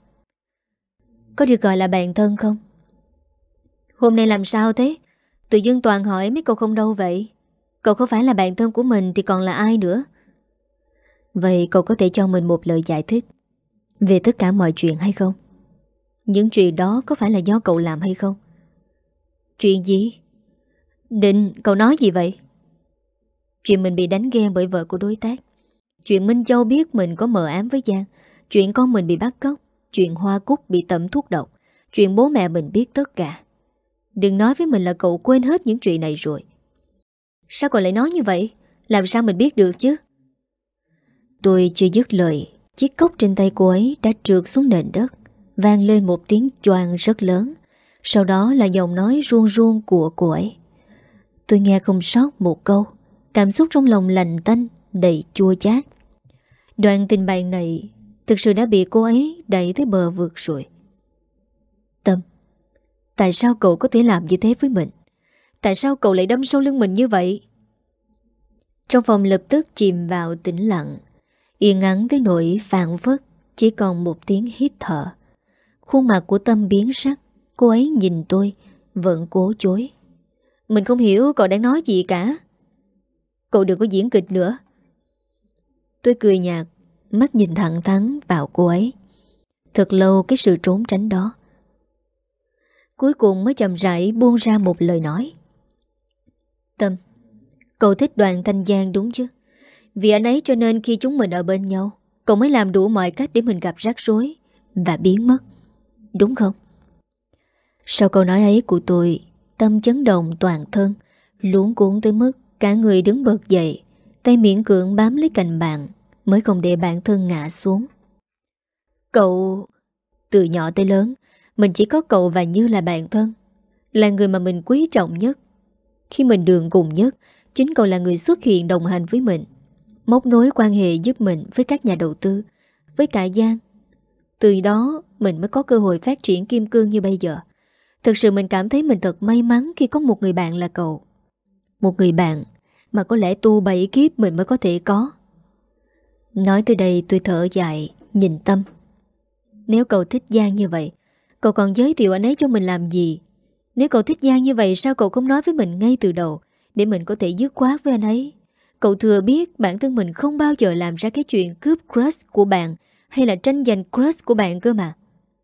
[SPEAKER 1] có được gọi là bạn thân không? Hôm nay làm sao thế? Tự dưng toàn hỏi mấy cậu không đâu vậy? Cậu không phải là bạn thân của mình thì còn là ai nữa? Vậy cậu có thể cho mình một lời giải thích. Về tất cả mọi chuyện hay không? Những chuyện đó có phải là do cậu làm hay không? Chuyện gì? Định, cậu nói gì vậy? Chuyện mình bị đánh ghen bởi vợ của đối tác, chuyện Minh Châu biết mình có mờ ám với Giang, chuyện con mình bị bắt cóc, chuyện Hoa Cúc bị tẩm thuốc độc, chuyện bố mẹ mình biết tất cả. Đừng nói với mình là cậu quên hết những chuyện này rồi. Sao cậu lại nói như vậy? Làm sao mình biết được chứ? Tôi chưa dứt lời, chiếc cốc trên tay cô ấy đã trượt xuống nền đất, vang lên một tiếng choang rất lớn. Sau đó là giọng nói ruông ruông của cô ấy. Tôi nghe không sót một câu. Cảm xúc trong lòng lành tanh, đầy chua chát. Đoạn tình bạn này thực sự đã bị cô ấy đẩy tới bờ vực rồi. Tâm, tại sao cậu có thể làm như thế với mình? Tại sao cậu lại đâm sau lưng mình như vậy? Trong phòng lập tức chìm vào tĩnh lặng, yên ắng tới nỗi phảng phất chỉ còn một tiếng hít thở. Khuôn mặt của Tâm biến sắc. Cô ấy nhìn tôi, vẫn cố chối. Mình không hiểu cậu đang nói gì cả. Cậu đừng có diễn kịch nữa. Tôi cười nhạt, mắt nhìn thẳng thắn vào cô ấy. Thật lâu cái sự trốn tránh đó. Cuối cùng mới chậm rãi buông ra một lời nói. Tâm, cậu thích Đoàn Thanh Giang đúng chứ? Vì anh ấy cho nên khi chúng mình ở bên nhau, cậu mới làm đủ mọi cách để mình gặp rắc rối và biến mất, đúng không? Sau câu nói ấy của tôi, Tâm chấn động toàn thân, luống cuống tới mức cả người đứng bật dậy, tay miễn cưỡng bám lấy cành bàn, mới không để bản thân ngã xuống. Cậu... Từ nhỏ tới lớn, mình chỉ có cậu và Như là bạn thân, là người mà mình quý trọng nhất. Khi mình đường cùng nhất, chính cậu là người xuất hiện đồng hành với mình, móc nối quan hệ giúp mình với các nhà đầu tư, với cả Giang. Từ đó mình mới có cơ hội phát triển kim cương như bây giờ. Thực sự mình cảm thấy mình thật may mắn khi có một người bạn là cậu. Một người bạn mà có lẽ tu bảy kiếp mình mới có thể có. Nói tới đây tôi thở dài, nhìn Tâm. Nếu cậu thích Giang như vậy, cậu còn giới thiệu anh ấy cho mình làm gì? Nếu cậu thích Giang như vậy, sao cậu không nói với mình ngay từ đầu, để mình có thể dứt khoát với anh ấy? Cậu thừa biết bản thân mình không bao giờ làm ra cái chuyện cướp crush của bạn, hay là tranh giành crush của bạn cơ mà.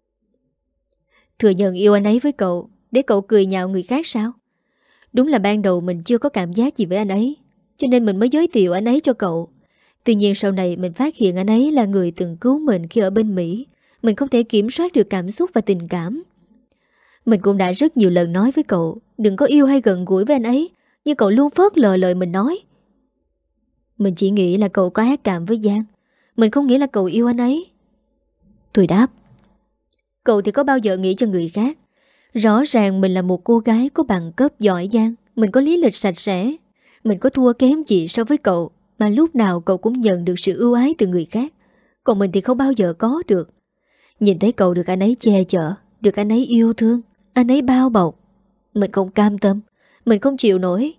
[SPEAKER 1] Thừa nhận yêu anh ấy với cậu để cậu cười nhạo người khác sao? Đúng là ban đầu mình chưa có cảm giác gì với anh ấy, cho nên mình mới giới thiệu anh ấy cho cậu. Tuy nhiên sau này mình phát hiện anh ấy là người từng cứu mình khi ở bên Mỹ. Mình không thể kiểm soát được cảm xúc và tình cảm. Mình cũng đã rất nhiều lần nói với cậu đừng có yêu hay gần gũi với anh ấy, nhưng cậu luôn phớt lờ lời mình nói. Mình chỉ nghĩ là cậu có ác cảm với Giang, mình không nghĩ là cậu yêu anh ấy. Tôi đáp. Cậu thì có bao giờ nghĩ cho người khác? Rõ ràng mình là một cô gái có bằng cấp giỏi giang, mình có lý lịch sạch sẽ, mình có thua kém gì so với cậu, mà lúc nào cậu cũng nhận được sự ưu ái từ người khác. Còn mình thì không bao giờ có được. Nhìn thấy cậu được anh ấy che chở, được anh ấy yêu thương, anh ấy bao bọc, mình không cam tâm, mình không chịu nổi.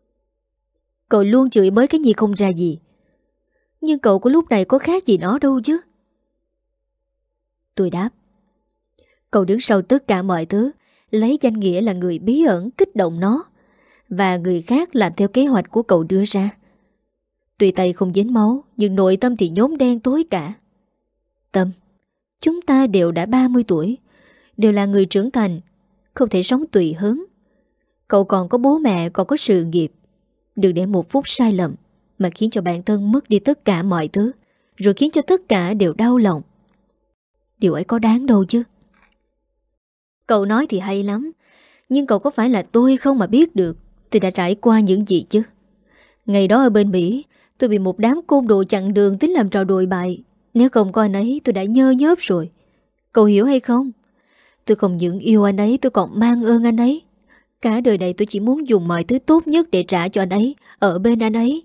[SPEAKER 1] Cậu luôn chửi bới cái gì không ra gì, nhưng cậu của lúc này có khác gì nó đâu chứ. Tôi đáp. Cậu đứng sau tất cả mọi thứ, lấy danh nghĩa là người bí ẩn kích động nó, và người khác làm theo kế hoạch của cậu đưa ra. Tuy tay không dính máu, nhưng nội tâm thì nhốm đen tối cả. Tâm, chúng ta đều đã ba mươi tuổi, đều là người trưởng thành, không thể sống tùy hứng. Cậu còn có bố mẹ, còn có sự nghiệp. Đừng để một phút sai lầm mà khiến cho bản thân mất đi tất cả mọi thứ, rồi khiến cho tất cả đều đau lòng. Điều ấy có đáng đâu chứ. Cậu nói thì hay lắm, nhưng cậu có phải là tôi không mà biết được tôi đã trải qua những gì chứ. Ngày đó ở bên Mỹ, tôi bị một đám côn đồ chặn đường tính làm trò đồi bại. Nếu không có anh ấy tôi đã nhơ nhớp rồi. Cậu hiểu hay không? Tôi không những yêu anh ấy, tôi còn mang ơn anh ấy. Cả đời này tôi chỉ muốn dùng mọi thứ tốt nhất để trả cho anh ấy, ở bên anh ấy.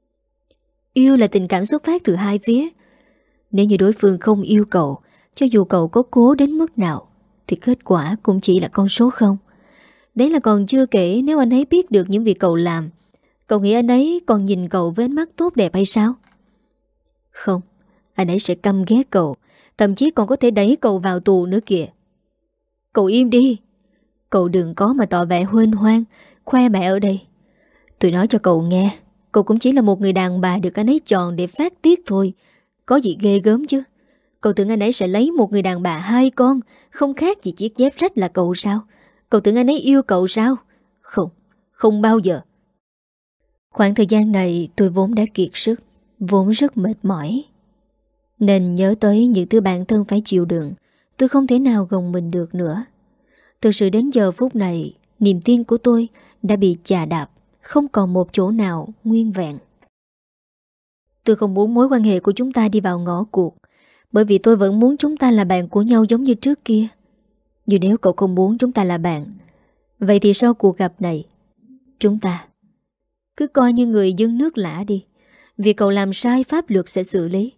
[SPEAKER 1] Yêu là tình cảm xuất phát từ hai phía. Nếu như đối phương không yêu cậu, cho dù cậu có cố đến mức nào, thì kết quả cũng chỉ là con số không. Đấy là còn chưa kể nếu anh ấy biết được những việc cậu làm. Cậu nghĩ anh ấy còn nhìn cậu với ánh mắt tốt đẹp hay sao? Không, anh ấy sẽ căm ghét cậu, thậm chí còn có thể đẩy cậu vào tù nữa kìa. Cậu im đi. Cậu đừng có mà tỏ vẻ huênh hoang, khoe mẹ ở đây. Tôi nói cho cậu nghe, cậu cũng chỉ là một người đàn bà được anh ấy chọn để phát tiết thôi. Có gì ghê gớm chứ. Cậu tưởng anh ấy sẽ lấy một người đàn bà hai con, không khác gì chiếc dép rách là cậu sao? Cậu tưởng anh ấy yêu cậu sao? Không, không bao giờ. Khoảng thời gian này tôi vốn đã kiệt sức, vốn rất mệt mỏi. Nên nhớ tới những thứ bản thân phải chịu đựng, tôi không thể nào gồng mình được nữa. Thực sự đến giờ phút này, niềm tin của tôi đã bị chà đạp, không còn một chỗ nào nguyên vẹn. Tôi không muốn mối quan hệ của chúng ta đi vào ngõ cụt, bởi vì tôi vẫn muốn chúng ta là bạn của nhau giống như trước kia. Nhưng nếu cậu không muốn chúng ta là bạn, vậy thì sau cuộc gặp này, chúng ta cứ coi như người dân nước lã đi. Vì cậu làm sai pháp luật sẽ xử lý.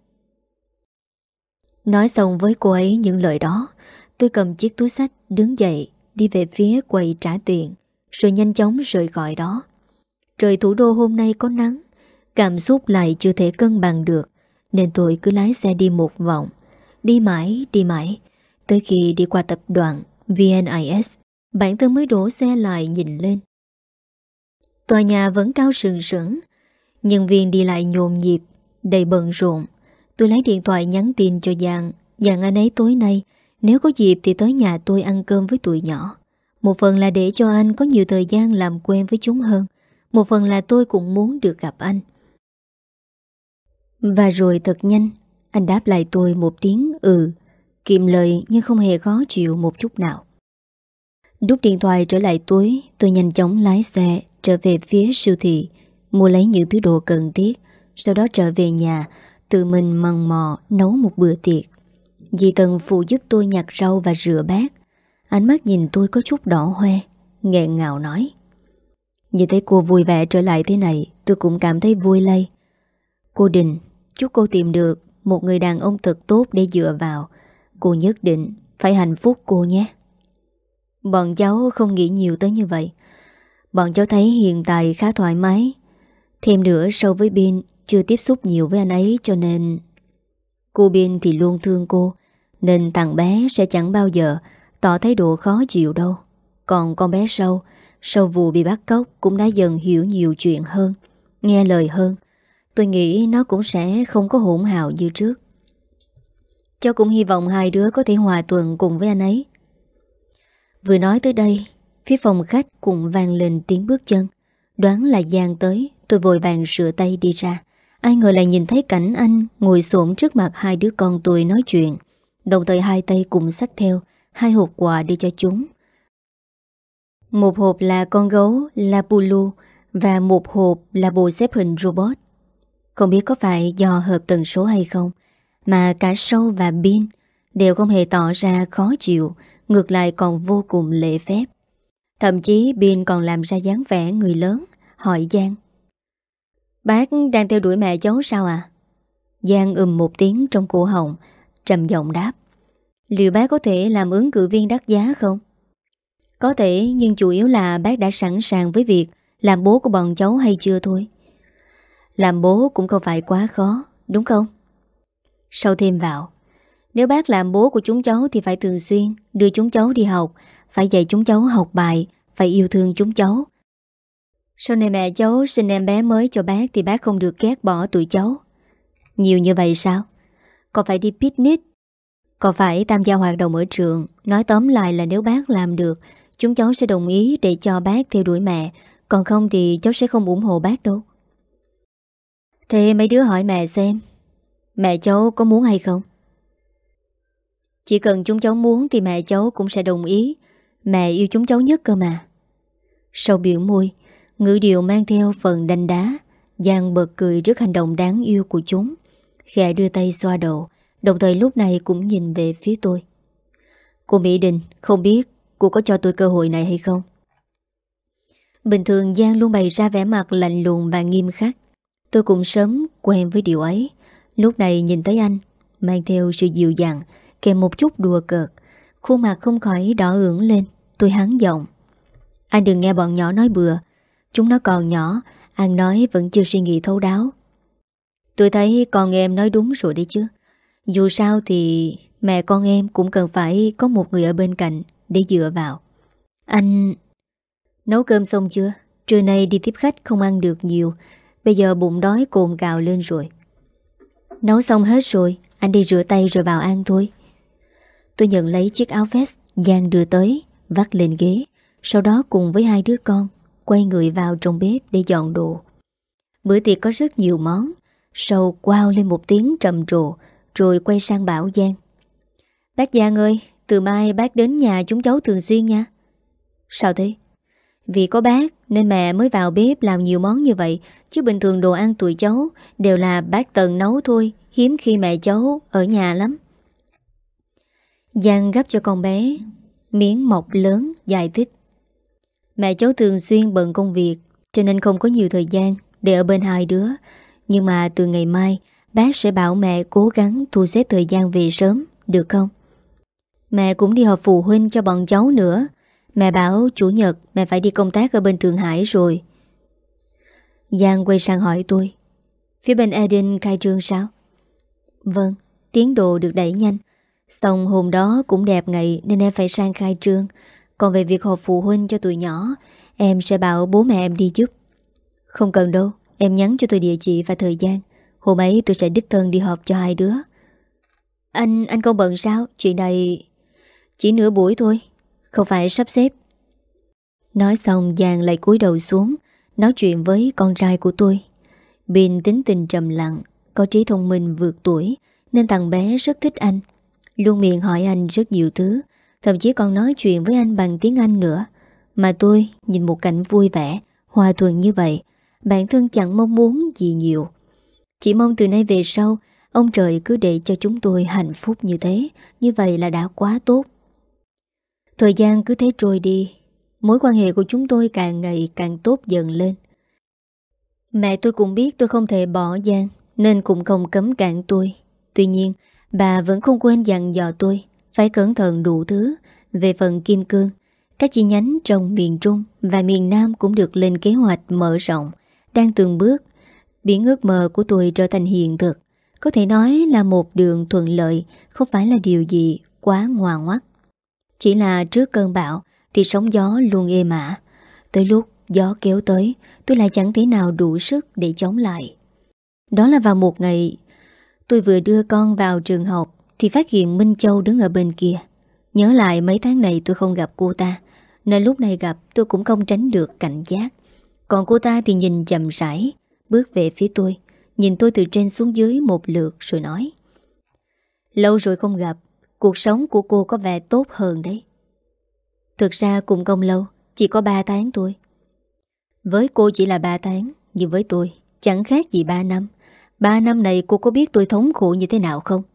[SPEAKER 1] Nói xong với cô ấy những lời đó, tôi cầm chiếc túi xách đứng dậy, đi về phía quầy trả tiền, rồi nhanh chóng rời khỏi đó. Trời thủ đô hôm nay có nắng, cảm xúc lại chưa thể cân bằng được, nên tôi cứ lái xe đi một vòng. Đi mãi, đi mãi, tới khi đi qua tập đoàn vê en i ét, bản thân mới đổ xe lại nhìn lên. Tòa nhà vẫn cao sừng sững, nhân viên đi lại nhộn nhịp, đầy bận rộn. Tôi lấy điện thoại nhắn tin cho Giang, dặn anh ấy tối nay nếu có dịp thì tới nhà tôi ăn cơm với tụi nhỏ. Một phần là để cho anh có nhiều thời gian làm quen với chúng hơn, một phần là tôi cũng muốn được gặp anh. Và rồi thật nhanh, anh đáp lại tôi một tiếng ừ, kiệm lời nhưng không hề khó chịu một chút nào. Đút điện thoại trở lại túi, tôi nhanh chóng lái xe trở về phía siêu thị, mua lấy những thứ đồ cần thiết, sau đó trở về nhà, tự mình mần mò nấu một bữa tiệc. Dì Tần phụ giúp tôi nhặt rau và rửa bát. Ánh mắt nhìn tôi có chút đỏ hoe, nghẹn ngào nói: "Nhìn thấy cô vui vẻ trở lại thế này, tôi cũng cảm thấy vui lây. Cô Đình, chúc cô tìm được một người đàn ông thật tốt để dựa vào. Cô nhất định phải hạnh phúc cô nhé." Bọn cháu không nghĩ nhiều tới như vậy. Bọn cháu thấy hiện tại khá thoải mái. Thêm nữa so với Bin, chưa tiếp xúc nhiều với anh ấy cho nên... Cô Bin thì luôn thương cô, nên thằng bé sẽ chẳng bao giờ tỏ thái độ khó chịu đâu. Còn con bé Sâu, sau vụ bị bắt cóc cũng đã dần hiểu nhiều chuyện hơn, nghe lời hơn. Tôi nghĩ nó cũng sẽ không có hỗn hào như trước. Cháu cũng hy vọng hai đứa có thể hòa thuận cùng với anh ấy. Vừa nói tới đây, phía phòng khách cũng vang lên tiếng bước chân. Đoán là Giang tới, tôi vội vàng rửa tay đi ra. Ai ngờ lại nhìn thấy cảnh anh ngồi xổm trước mặt hai đứa con tôi nói chuyện, đồng thời hai tay cùng xách theo hai hộp quà đi cho chúng. Một hộp là con gấu Lapulu và một hộp là bộ xếp hình robot. Không biết có phải do hợp tần số hay không, mà cả Sâu và Bin đều không hề tỏ ra khó chịu, ngược lại còn vô cùng lễ phép. Thậm chí Bin còn làm ra dáng vẻ người lớn, hỏi Giang: "Bác đang theo đuổi mẹ cháu sao à?" Giang ừm một tiếng trong cổ họng, trầm giọng đáp: "Liệu bác có thể làm ứng cử viên đắt giá không?" "Có thể, nhưng chủ yếu là bác đã sẵn sàng với việc làm bố của bọn cháu hay chưa thôi." "Làm bố cũng không phải quá khó, đúng không?" Sau thêm vào: "Nếu bác làm bố của chúng cháu thì phải thường xuyên đưa chúng cháu đi học, phải dạy chúng cháu học bài, phải yêu thương chúng cháu. Sau này mẹ cháu sinh em bé mới cho bác thì bác không được ghét bỏ tụi cháu." "Nhiều như vậy sao? Còn phải đi picnic, còn phải tham gia hoạt động ở trường. Nói tóm lại là nếu bác làm được, chúng cháu sẽ đồng ý để cho bác theo đuổi mẹ. Còn không thì cháu sẽ không ủng hộ bác đâu." "Thế mấy đứa hỏi mẹ xem, mẹ cháu có muốn hay không?" "Chỉ cần chúng cháu muốn thì mẹ cháu cũng sẽ đồng ý. Mẹ yêu chúng cháu nhất cơ mà." Sau biểu môi, ngữ điệu mang theo phần đanh đá, Giang bật cười trước hành động đáng yêu của chúng, khẽ đưa tay xoa đầu, đồng thời lúc này cũng nhìn về phía tôi. "Cô Mỹ Đình, không biết cô có cho tôi cơ hội này hay không?" Bình thường Giang luôn bày ra vẻ mặt lạnh lùng và nghiêm khắc. Tôi cũng sớm quen với điều ấy. Lúc này nhìn thấy anh mang theo sự dịu dàng kèm một chút đùa cợt, khuôn mặt không khỏi đỏ ửng lên. Tôi hắng giọng: "Anh đừng nghe bọn nhỏ nói bừa. Chúng nó còn nhỏ, ăn nói vẫn chưa suy nghĩ thấu đáo." "Tôi thấy con em nói đúng rồi đấy chứ. Dù sao thì mẹ con em cũng cần phải có một người ở bên cạnh để dựa vào. Anh... Nấu cơm xong chưa? Trưa nay đi tiếp khách không ăn được nhiều, bây giờ bụng đói cồn cào lên rồi." "Nấu xong hết rồi, anh đi rửa tay rồi vào ăn thôi. Tôi nhận lấy chiếc áo vest Giang đưa tới, vắt lên ghế. Sau đó cùng với hai đứa con quay người vào trong bếp để dọn đồ. Bữa tiệc có rất nhiều món. Sâu quao lên một tiếng trầm trồ, rồi quay sang bảo Giang: Bác Giang ơi, từ mai bác đến nhà chúng cháu thường xuyên nha. Sao thế? Vì có bác nên mẹ mới vào bếp làm nhiều món như vậy, chứ bình thường đồ ăn tụi cháu đều là bác Tần nấu thôi. Hiếm khi mẹ cháu ở nhà lắm. Giang gắp cho con bé miếng mọc lớn, giải thích: Mẹ cháu thường xuyên bận công việc, cho nên không có nhiều thời gian để ở bên hai đứa. Nhưng mà từ ngày mai bác sẽ bảo mẹ cố gắng thu xếp thời gian về sớm, được không? Mẹ cũng đi họp phụ huynh cho bọn cháu nữa. Mẹ bảo chủ nhật mẹ phải đi công tác ở bên Thượng Hải rồi. Giang quay sang hỏi tôi: Phía bên Eden khai trương sao? Vâng, tiến độ được đẩy nhanh. Xong hôm đó cũng đẹp ngày nên em phải sang khai trương. Còn về việc họp phụ huynh cho tụi nhỏ, em sẽ bảo bố mẹ em đi giúp. Không cần đâu, em nhắn cho tôi địa chỉ và thời gian. Hôm ấy tôi sẽ đích thân đi họp cho hai đứa. Anh, anh không bận sao? Chuyện này chỉ nửa buổi thôi, không phải sắp xếp. Nói xong Giang lại cúi đầu xuống nói chuyện với con trai của tôi. Bin tính tình trầm lặng, có trí thông minh vượt tuổi, nên thằng bé rất thích anh. Luôn miệng hỏi anh rất nhiều thứ, thậm chí còn nói chuyện với anh bằng tiếng Anh nữa. Mà tôi nhìn một cảnh vui vẻ, hòa thuận như vậy, bản thân chẳng mong muốn gì nhiều. Chỉ mong từ nay về sau ông trời cứ để cho chúng tôi hạnh phúc như thế. Như vậy là đã quá tốt. Thời gian cứ thế trôi đi, mối quan hệ của chúng tôi càng ngày càng tốt dần lên. Mẹ tôi cũng biết tôi không thể bỏ Giang, nên cũng không cấm cản tôi. Tuy nhiên bà vẫn không quên dặn dò tôi phải cẩn thận đủ thứ. Về phần kim cương, các chi nhánh trong miền Trung và miền Nam cũng được lên kế hoạch mở rộng, đang từng bước biến ước mơ của tôi trở thành hiện thực. Có thể nói là một đường thuận lợi, không phải là điều gì quá ngoan ngoắt. Chỉ là trước cơn bão thì sóng gió luôn êm ả. Tới lúc gió kéo tới, tôi lại chẳng thể nào đủ sức để chống lại. Đó là vào một ngày tôi vừa đưa con vào trường học thì phát hiện Minh Châu đứng ở bên kia. Nhớ lại mấy tháng này tôi không gặp cô ta, nên lúc này gặp tôi cũng không tránh được cảnh giác. Còn cô ta thì nhìn chậm rãi bước về phía tôi, nhìn tôi từ trên xuống dưới một lượt rồi nói: Lâu rồi không gặp, cuộc sống của cô có vẻ tốt hơn đấy. Thực ra cũng không lâu, chỉ có ba tháng thôi. Với cô chỉ là ba tháng, nhưng với tôi chẳng khác gì ba năm. Ba năm này cô có biết tôi thống khổ như thế nào không?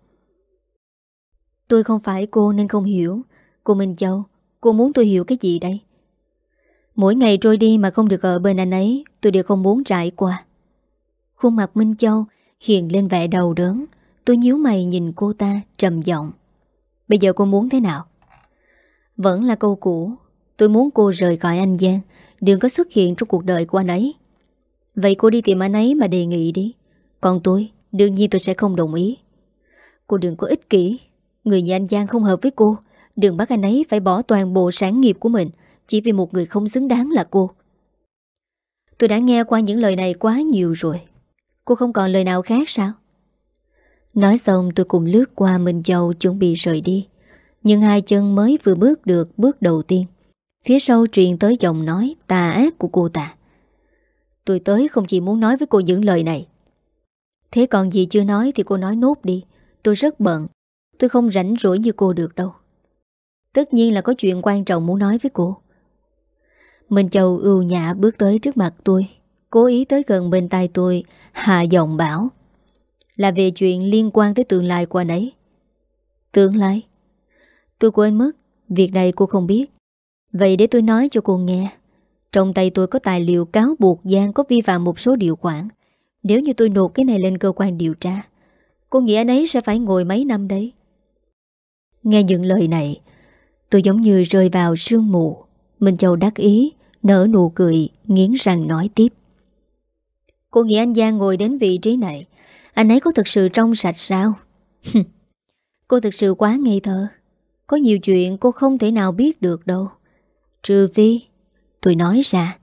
[SPEAKER 1] Tôi không phải cô nên không hiểu. Cô Minh Châu, cô muốn tôi hiểu cái gì đây? Mỗi ngày trôi đi mà không được ở bên anh ấy, tôi đều không muốn trải qua. Khuôn mặt Minh Châu hiện lên vẻ đau đớn. Tôi nhíu mày nhìn cô ta trầm giọng: Bây giờ cô muốn thế nào? Vẫn là câu cũ, tôi muốn cô rời khỏi anh Giang, đừng có xuất hiện trong cuộc đời của anh ấy. Vậy cô đi tìm anh ấy mà đề nghị đi. Còn tôi, đương nhiên tôi sẽ không đồng ý. Cô đừng có ích kỷ. Người như anh Giang không hợp với cô. Đừng bắt anh ấy phải bỏ toàn bộ sản nghiệp của mình chỉ vì một người không xứng đáng là cô. Tôi đã nghe qua những lời này quá nhiều rồi. Cô không còn lời nào khác sao? Nói xong tôi cùng lướt qua Minh Châu chuẩn bị rời đi. Nhưng hai chân mới vừa bước được bước đầu tiên, phía sau truyền tới giọng nói tà ác của cô ta: Tôi tới không chỉ muốn nói với cô những lời này. Thế còn gì chưa nói thì cô nói nốt đi. Tôi rất bận, tôi không rảnh rỗi như cô được đâu. Tất nhiên là có chuyện quan trọng muốn nói với cô. Minh Châu ưu nhã bước tới trước mặt tôi, cố ý tới gần bên tai tôi, hạ giọng bảo: Là về chuyện liên quan tới tương lai của anh ấy. Tương lai? Tôi quên mất, việc này cô không biết. Vậy để tôi nói cho cô nghe. Trong tay tôi có tài liệu cáo buộc Giang có vi phạm một số điều khoản. Nếu như tôi nộp cái này lên cơ quan điều tra, cô nghĩ anh ấy sẽ phải ngồi mấy năm đấy. Nghe những lời này, tôi giống như rơi vào sương mù. Minh Châu đắc ý, nở nụ cười, nghiến răng nói tiếp: Cô nghĩ anh Giang ngồi đến vị trí này, anh ấy có thực sự trong sạch sao? Cô thực sự quá ngây thơ. Có nhiều chuyện cô không thể nào biết được đâu. Trừ phi tôi nói ra.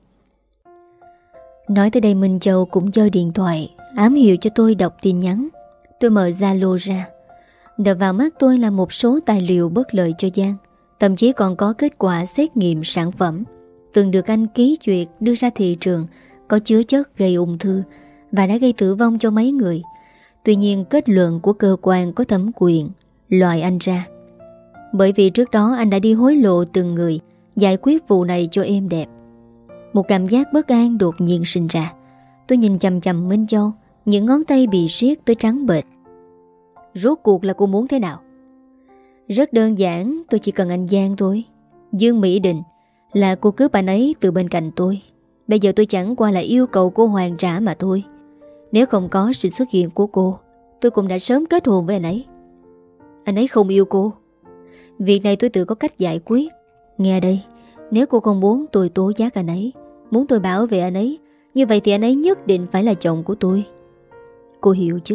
[SPEAKER 1] Nói tới đây Minh Châu cũng giơ điện thoại ám hiệu cho tôi đọc tin nhắn. Tôi mở Zalo ra. Đập vào mắt tôi là một số tài liệu bất lợi cho Giang. Thậm chí còn có kết quả xét nghiệm sản phẩm từng được anh ký duyệt đưa ra thị trường, có chứa chất gây ung thư và đã gây tử vong cho mấy người. Tuy nhiên kết luận của cơ quan có thẩm quyền loại anh ra, bởi vì trước đó anh đã đi hối lộ từng người, giải quyết vụ này cho êm đẹp. Một cảm giác bất an đột nhiên sinh ra. Tôi nhìn chằm chằm Minh Châu, những ngón tay bị siết tới trắng bệch. Rốt cuộc là cô muốn thế nào? Rất đơn giản, tôi chỉ cần anh Giang thôi. Dương Mỹ Định là cô cướp anh ấy từ bên cạnh tôi. Bây giờ tôi chẳng qua là yêu cầu cô hoàn trả mà thôi. Nếu không có sự xuất hiện của cô, tôi cũng đã sớm kết hôn với anh ấy. Anh ấy không yêu cô. Việc này tôi tự có cách giải quyết. Nghe đây, nếu cô không muốn tôi tố giác anh ấy, muốn tôi bảo vệ anh ấy, như vậy thì anh ấy nhất định phải là chồng của tôi. Cô hiểu chứ?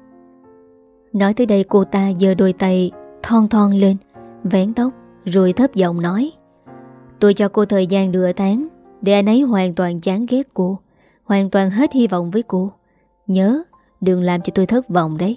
[SPEAKER 1] Nói tới đây cô ta giơ đôi tay thon thon lên, vén tóc, rồi thấp giọng nói: Tôi cho cô thời gian nửa tháng để anh ấy hoàn toàn chán ghét cô, hoàn toàn hết hy vọng với cô. Nhớ, đừng làm cho tôi thất vọng đấy.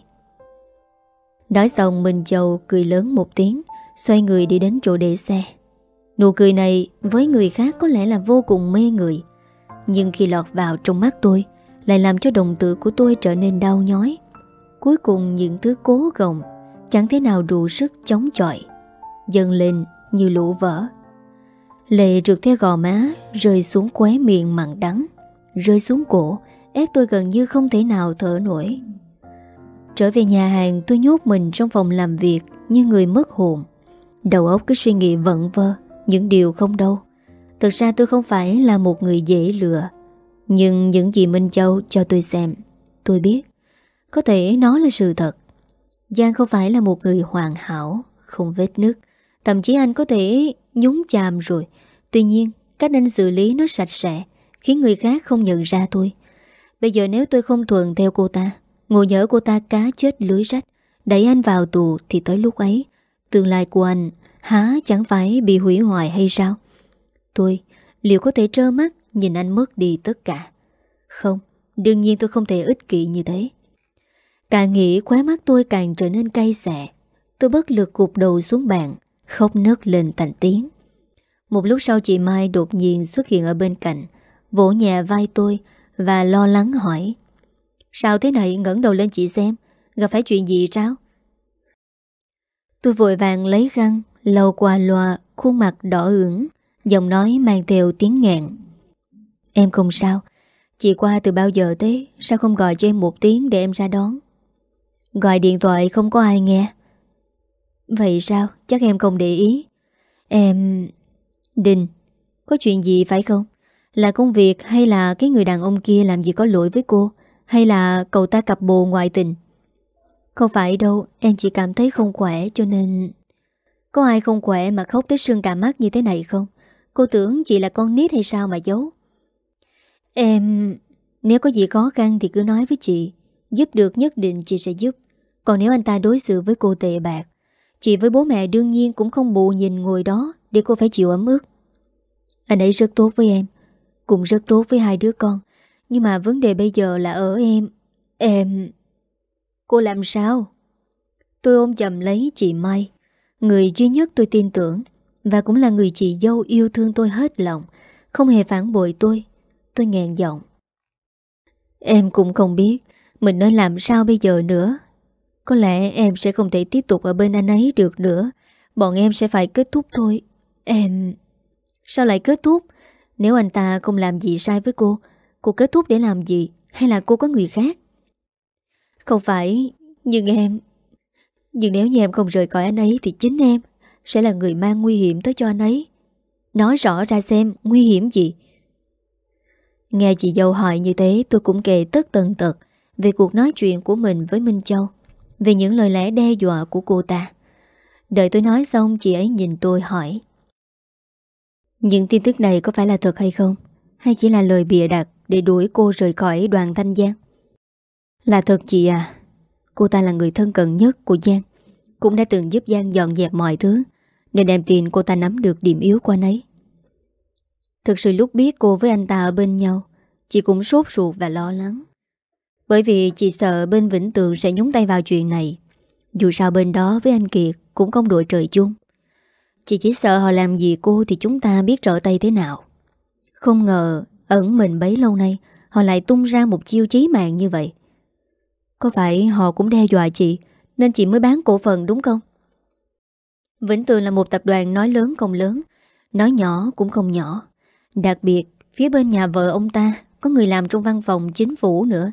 [SPEAKER 1] Nói xong Minh Châu cười lớn một tiếng, xoay người đi đến chỗ để xe. Nụ cười này với người khác có lẽ là vô cùng mê người, nhưng khi lọt vào trong mắt tôi lại làm cho đồng tử của tôi trở nên đau nhói. Cuối cùng những thứ cố gồng chẳng thể nào đủ sức chống chọi, dâng lên như lũ vỡ. Lệ trượt theo gò má, rơi xuống khóe miệng mặn đắng, rơi xuống cổ, ép tôi gần như không thể nào thở nổi. Trở về nhà hàng, tôi nhốt mình trong phòng làm việc như người mất hồn. Đầu óc cứ suy nghĩ vẩn vơ những điều không đâu. Thực ra tôi không phải là một người dễ lừa, nhưng những gì Minh Châu cho tôi xem, tôi biết có thể nó là sự thật. Giang không phải là một người hoàn hảo, không vết nứt. Thậm chí anh có thể nhúng chàm rồi. Tuy nhiên cách anh xử lý nó sạch sẽ, khiến người khác không nhận ra tôi. Bây giờ nếu tôi không thuận theo cô ta, ngồi nhỡ cô ta cá chết lưới rách, đẩy anh vào tù, thì tới lúc ấy tương lai của anh há chẳng phải bị hủy hoại hay sao? Tôi liệu có thể trơ mắt nhìn anh mất đi tất cả? Không, đương nhiên tôi không thể ích kỷ như thế. Càng nghĩ khóe mắt tôi càng trở nên cay xè. Tôi bất lực gục đầu xuống bàn, khóc nấc lên thành tiếng. Một lúc sau chị Mai đột nhiên xuất hiện ở bên cạnh, vỗ nhẹ vai tôi và lo lắng hỏi: Sao thế này, ngẩng đầu lên chị xem, gặp phải chuyện gì sao? Tôi vội vàng lấy khăn lau qua loa khuôn mặt đỏ ửng, giọng nói mang theo tiếng nghẹn: Em không sao. Chị qua từ bao giờ thế? Sao không gọi cho em một tiếng để em ra đón? Gọi điện thoại không có ai nghe. Vậy sao? Chắc em không để ý. Em... Đình, có chuyện gì phải không? Là công việc hay là cái người đàn ông kia làm gì có lỗi với cô? Hay là cậu ta cặp bồ ngoại tình? Không phải đâu, em chỉ cảm thấy không khỏe cho nên... Có ai không khỏe mà khóc tới sưng cả mắt như thế này không? Cô tưởng chị là con nít hay sao mà giấu? Em... Nếu có gì khó khăn thì cứ nói với chị. Giúp được nhất định chị sẽ giúp. Còn nếu anh ta đối xử với cô tệ bạc, chị với bố mẹ đương nhiên cũng không bù nhìn ngồi đó để cô phải chịu ấm ức. Anh ấy rất tốt với em, cũng rất tốt với hai đứa con. Nhưng mà vấn đề bây giờ là ở em. Em... Cô làm sao? Tôi ôm chầm lấy chị Mai, người duy nhất tôi tin tưởng, và cũng là người chị dâu yêu thương tôi hết lòng, không hề phản bội tôi. Tôi nghẹn giọng: Em cũng không biết mình nên làm sao bây giờ nữa. Có lẽ em sẽ không thể tiếp tục ở bên anh ấy được nữa. Bọn em sẽ phải kết thúc thôi. Em... Sao lại kết thúc? Nếu anh ta không làm gì sai với cô, cô kết thúc để làm gì? Hay là cô có người khác? Không phải. Nhưng em... Nhưng nếu như em không rời khỏi anh ấy thì chính em sẽ là người mang nguy hiểm tới cho anh ấy. Nói rõ ra xem nguy hiểm gì. Nghe chị dâu hỏi như thế, tôi cũng kể tất tần tật về cuộc nói chuyện của mình với Minh Châu, về những lời lẽ đe dọa của cô ta. Đợi tôi nói xong, chị ấy nhìn tôi hỏi: Những tin tức này có phải là thật hay không? Hay chỉ là lời bịa đặt để đuổi cô rời khỏi đoàn Thanh Giang? Là thật chị à. Cô ta là người thân cận nhất của Giang, cũng đã từng giúp Giang dọn dẹp mọi thứ, nên em tin cô ta nắm được điểm yếu của anh ấy. Thực sự lúc biết cô với anh ta ở bên nhau, chị cũng sốt ruột và lo lắng. Bởi vì chị sợ bên Vĩnh Tường sẽ nhúng tay vào chuyện này. Dù sao bên đó với anh Kiệt cũng không đội trời chung. Chị chỉ sợ họ làm gì cô thì chúng ta biết trở tay thế nào. Không ngờ ẩn mình bấy lâu nay họ lại tung ra một chiêu chí mạng như vậy. Có phải họ cũng đe dọa chị nên chị mới bán cổ phần đúng không? Vĩnh Tường là một tập đoàn nói lớn không lớn, nói nhỏ cũng không nhỏ. Đặc biệt phía bên nhà vợ ông ta có người làm trong văn phòng chính phủ nữa.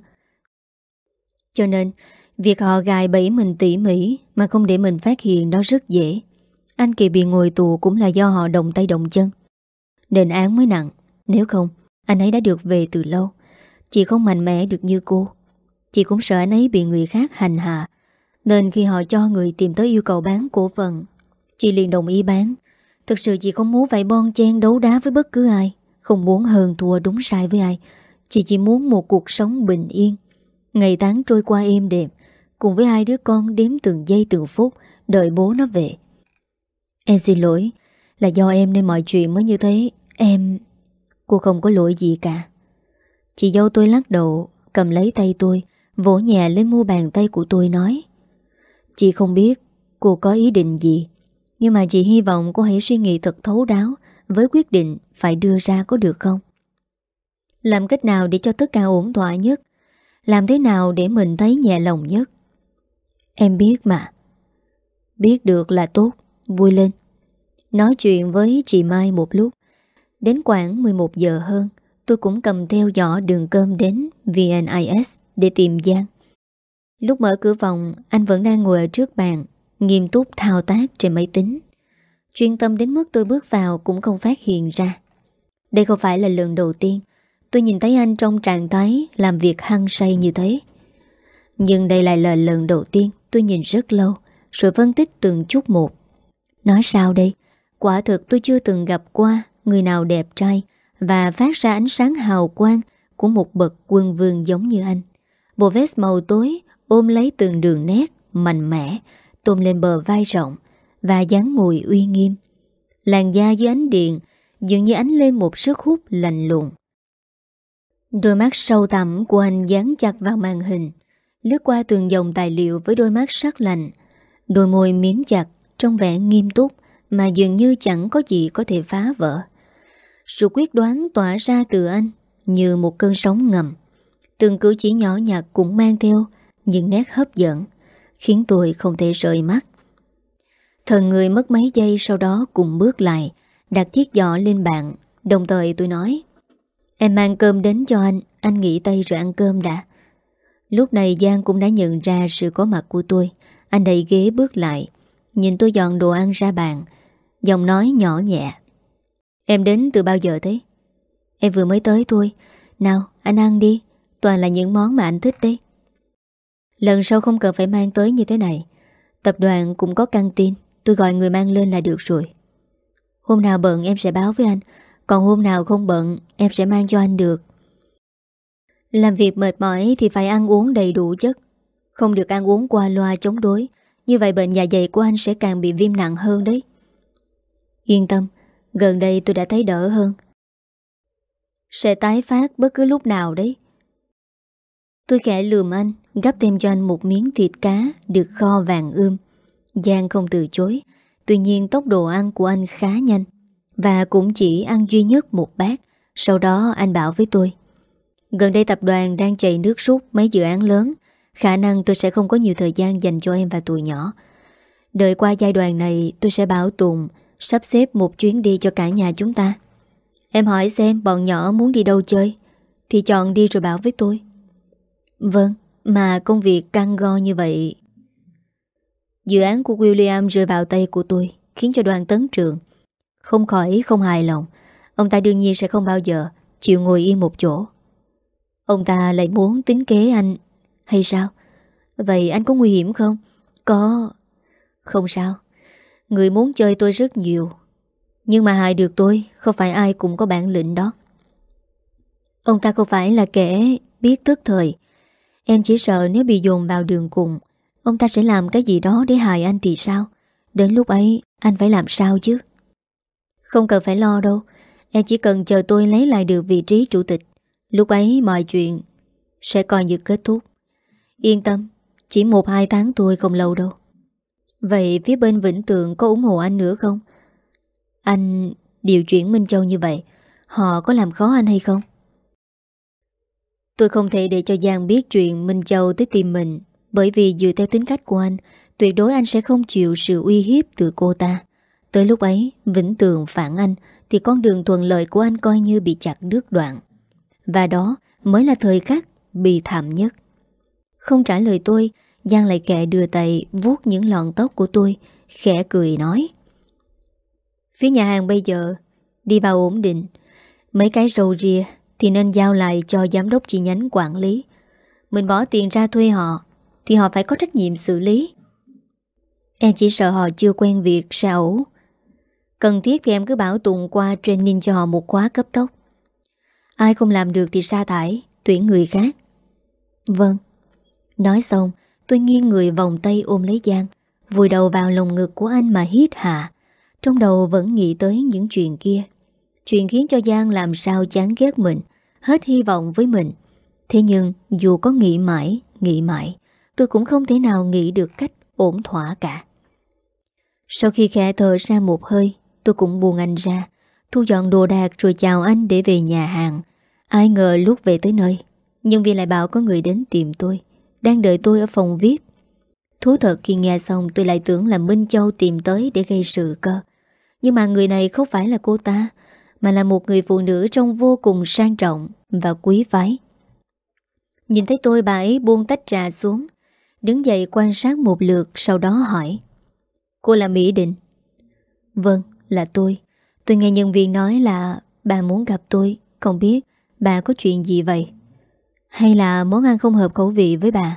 [SPEAKER 1] Cho nên việc họ gài bẫy mình tỉ mỉ mà không để mình phát hiện đó rất dễ. Anh Kỳ bị ngồi tù cũng là do họ động tay động chân. Đền án mới nặng. Nếu không anh ấy đã được về từ lâu. Chị không mạnh mẽ được như cô. Chị cũng sợ anh ấy bị người khác hành hạ. Nên khi họ cho người tìm tới yêu cầu bán cổ phần, chị liền đồng ý bán. Thực sự chị không muốn phải bon chen đấu đá với bất cứ ai, không muốn hơn thua đúng sai với ai. Chị chỉ muốn một cuộc sống bình yên, ngày tháng trôi qua êm đềm, cùng với hai đứa con đếm từng giây từng phút đợi bố nó về. Em xin lỗi, là do em nên mọi chuyện mới như thế. Em... Cô không có lỗi gì cả. Chị dâu tôi lắc đầu, cầm lấy tay tôi, vỗ nhẹ lên mu bàn tay của tôi nói: Chị không biết cô có ý định gì, nhưng mà chị hy vọng cô hãy suy nghĩ thật thấu đáo với quyết định phải đưa ra, có được không? Làm cách nào để cho tất cả ổn thỏa nhất? Làm thế nào để mình thấy nhẹ lòng nhất? Em biết mà. Biết được là tốt, vui lên. Nói chuyện với chị Mai một lúc. Đến khoảng mười một giờ hơn, tôi cũng cầm theo giỏ đường cơm đến vê en i ét để tìm Giang. Lúc mở cửa phòng, anh vẫn đang ngồi ở trước bàn, nghiêm túc thao tác trên máy tính. Chuyên tâm đến mức tôi bước vào cũng không phát hiện ra. Đây không phải là lần đầu tiên tôi nhìn thấy anh trong trạng thái làm việc hăng say như thế. Nhưng đây lại là lần đầu tiên tôi nhìn rất lâu, rồi phân tích từng chút một. Nói sao đây? Quả thực tôi chưa từng gặp qua người nào đẹp trai và phát ra ánh sáng hào quang của một bậc quân vương giống như anh. Bộ vest màu tối ôm lấy từng đường nét mạnh mẽ, tôn lên bờ vai rộng và dáng ngồi uy nghiêm. Làn da dưới ánh điện dường như ánh lên một sức hút lạnh lùng. Đôi mắt sâu thẳm của anh dán chặt vào màn hình, lướt qua từng dòng tài liệu với đôi mắt sắc lạnh. Đôi môi miếm chặt trong vẻ nghiêm túc mà dường như chẳng có gì có thể phá vỡ. Sự quyết đoán tỏa ra từ anh như một cơn sóng ngầm. Từng cử chỉ nhỏ nhặt cũng mang theo những nét hấp dẫn, khiến tôi không thể rời mắt. Thần người mất mấy giây sau đó cùng bước lại, đặt chiếc giỏ lên bàn. Đồng thời tôi nói: Em mang cơm đến cho anh, anh nghỉ tay rồi ăn cơm đã. Lúc này Giang cũng đã nhận ra sự có mặt của tôi. Anh đẩy ghế bước lại, nhìn tôi dọn đồ ăn ra bàn, giọng nói nhỏ nhẹ: Em đến từ bao giờ thế? Em vừa mới tới thôi. Nào anh ăn đi, toàn là những món mà anh thích đấy. Lần sau không cần phải mang tới như thế này. Tập đoàn cũng có căng tin, tôi gọi người mang lên là được rồi. Hôm nào bận em sẽ báo với anh, còn hôm nào không bận em sẽ mang cho anh được. Làm việc mệt mỏi thì phải ăn uống đầy đủ chất, không được ăn uống qua loa chống đối. Như vậy bệnh dạ dày của anh sẽ càng bị viêm nặng hơn đấy. Yên tâm, gần đây tôi đã thấy đỡ hơn. Sẽ tái phát bất cứ lúc nào đấy. Tôi khẽ lườm anh, gắp thêm cho anh một miếng thịt cá được kho vàng ươm. Giang không từ chối. Tuy nhiên tốc độ ăn của anh khá nhanh, và cũng chỉ ăn duy nhất một bát. Sau đó anh bảo với tôi: Gần đây tập đoàn đang chạy nước rút mấy dự án lớn, khả năng tôi sẽ không có nhiều thời gian dành cho em và tụi nhỏ. Đợi qua giai đoạn này tôi sẽ bảo Tùng sắp xếp một chuyến đi cho cả nhà chúng ta. Em hỏi xem bọn nhỏ muốn đi đâu chơi thì chọn đi rồi bảo với tôi. Vâng, mà công việc căng go như vậy. Dự án của William rơi vào tay của tôi, khiến cho Đoàn Tấn Trường không khỏi không hài lòng. Ông ta đương nhiên sẽ không bao giờ chịu ngồi yên một chỗ. Ông ta lại muốn tính kế anh hay sao? Vậy anh có nguy hiểm không? Có. Không sao. Người muốn chơi tôi rất nhiều, nhưng mà hại được tôi không phải ai cũng có bản lĩnh đó. Ông ta không phải là kẻ biết tức thời. Em chỉ sợ nếu bị dồn vào đường cùng, ông ta sẽ làm cái gì đó để hại anh thì sao? Đến lúc ấy anh phải làm sao chứ? Không cần phải lo đâu. Em chỉ cần chờ tôi lấy lại được vị trí chủ tịch. Lúc ấy mọi chuyện sẽ coi như kết thúc. Yên tâm, chỉ một hai tháng tôi không lâu đâu. Vậy phía bên Vĩnh Tường có ủng hộ anh nữa không? Anh điều chuyển Minh Châu như vậy, họ có làm khó anh hay không? Tôi không thể để cho Giang biết chuyện Minh Châu tới tìm mình, bởi vì dựa theo tính cách của anh, tuyệt đối anh sẽ không chịu sự uy hiếp từ cô ta. Tới lúc ấy, Vĩnh Tường phản anh, thì con đường thuận lợi của anh coi như bị chặt đứt đoạn. Và đó mới là thời khắc bi thảm nhất. Không trả lời tôi, Giang lại khẽ đưa tay vuốt những lọn tóc của tôi, khẽ cười nói: Phía nhà hàng bây giờ đi vào ổn định, mấy cái râu ria thì nên giao lại cho giám đốc chi nhánh quản lý. Mình bỏ tiền ra thuê họ thì họ phải có trách nhiệm xử lý. Em chỉ sợ họ chưa quen việc sao ổ. Cần thiết thì em cứ bảo Tùng qua training cho họ một khóa cấp tốc. Ai không làm được thì sa thải, tuyển người khác. Vâng. Nói xong, tôi nghiêng người vòng tay ôm lấy Giang, vùi đầu vào lồng ngực của anh mà hít hà. Trong đầu vẫn nghĩ tới những chuyện kia, chuyện khiến cho Giang làm sao chán ghét mình, hết hy vọng với mình. Thế nhưng dù có nghĩ mãi, nghĩ mãi, tôi cũng không thể nào nghĩ được cách ổn thỏa cả. Sau khi khẽ thở ra một hơi, tôi cũng buông anh ra, thu dọn đồ đạc rồi chào anh để về nhà hàng. Ai ngờ lúc về tới nơi, nhân viên lại bảo có người đến tìm tôi, đang đợi tôi ở phòng vi ai pi. Thú thật khi nghe xong tôi lại tưởng là Minh Châu tìm tới để gây sự cơ. Nhưng mà người này không phải là cô ta, mà là một người phụ nữ trông vô cùng sang trọng và quý phái. Nhìn thấy tôi, bà ấy buông tách trà xuống, đứng dậy quan sát một lượt, sau đó hỏi: Cô là Mỹ Định? Vâng, là tôi. Tôi nghe nhân viên nói là bà muốn gặp tôi, không biết bà có chuyện gì vậy? Hay là món ăn không hợp khẩu vị với bà?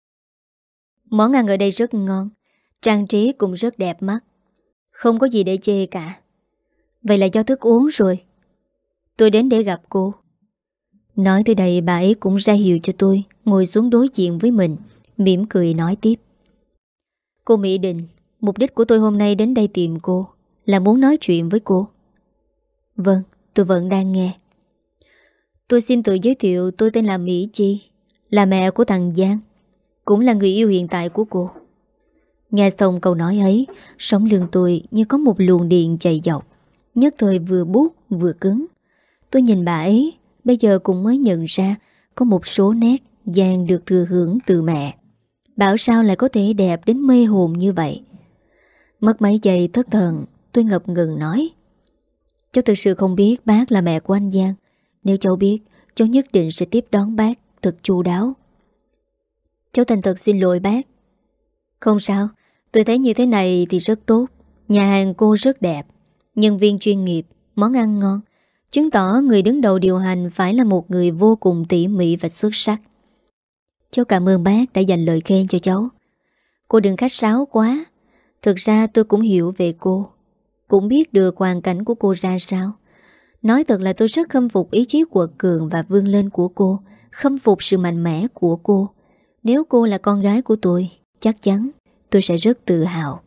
[SPEAKER 1] Món ăn ở đây rất ngon, trang trí cũng rất đẹp mắt, không có gì để chê cả. Vậy là do thức uống rồi. Tôi đến để gặp cô. Nói tới đây bà ấy cũng ra hiệu cho tôi ngồi xuống đối diện với mình, mỉm cười nói tiếp: Cô Mỹ Định, mục đích của tôi hôm nay đến đây tìm cô là muốn nói chuyện với cô. Vâng, tôi vẫn đang nghe. Tôi xin tự giới thiệu, tôi tên là Mỹ Chi, là mẹ của thằng Giang, cũng là người yêu hiện tại của cô. Nghe xong câu nói ấy, sống lưng tôi như có một luồng điện chạy dọc, nhất thời vừa buốt vừa cứng. Tôi nhìn bà ấy, bây giờ cũng mới nhận ra có một số nét Giang được thừa hưởng từ mẹ. Bảo sao lại có thể đẹp đến mê hồn như vậy. Mất mấy giây thất thần, tôi ngập ngừng nói: Cháu thực sự không biết bác là mẹ của anh Giang. Nếu cháu biết, cháu nhất định sẽ tiếp đón bác thật chu đáo. Cháu thành thật xin lỗi bác. Không sao, tôi thấy như thế này thì rất tốt. Nhà hàng cô rất đẹp, nhân viên chuyên nghiệp, món ăn ngon, chứng tỏ người đứng đầu điều hành phải là một người vô cùng tỉ mỉ và xuất sắc. Cháu cảm ơn bác đã dành lời khen cho cháu. Cô đừng khách sáo quá. Thực ra tôi cũng hiểu về cô, cũng biết được hoàn cảnh của cô ra sao. Nói thật là tôi rất khâm phục ý chí quật cường và vươn lên của cô, khâm phục sự mạnh mẽ của cô. Nếu cô là con gái của tôi, chắc chắn tôi sẽ rất tự hào.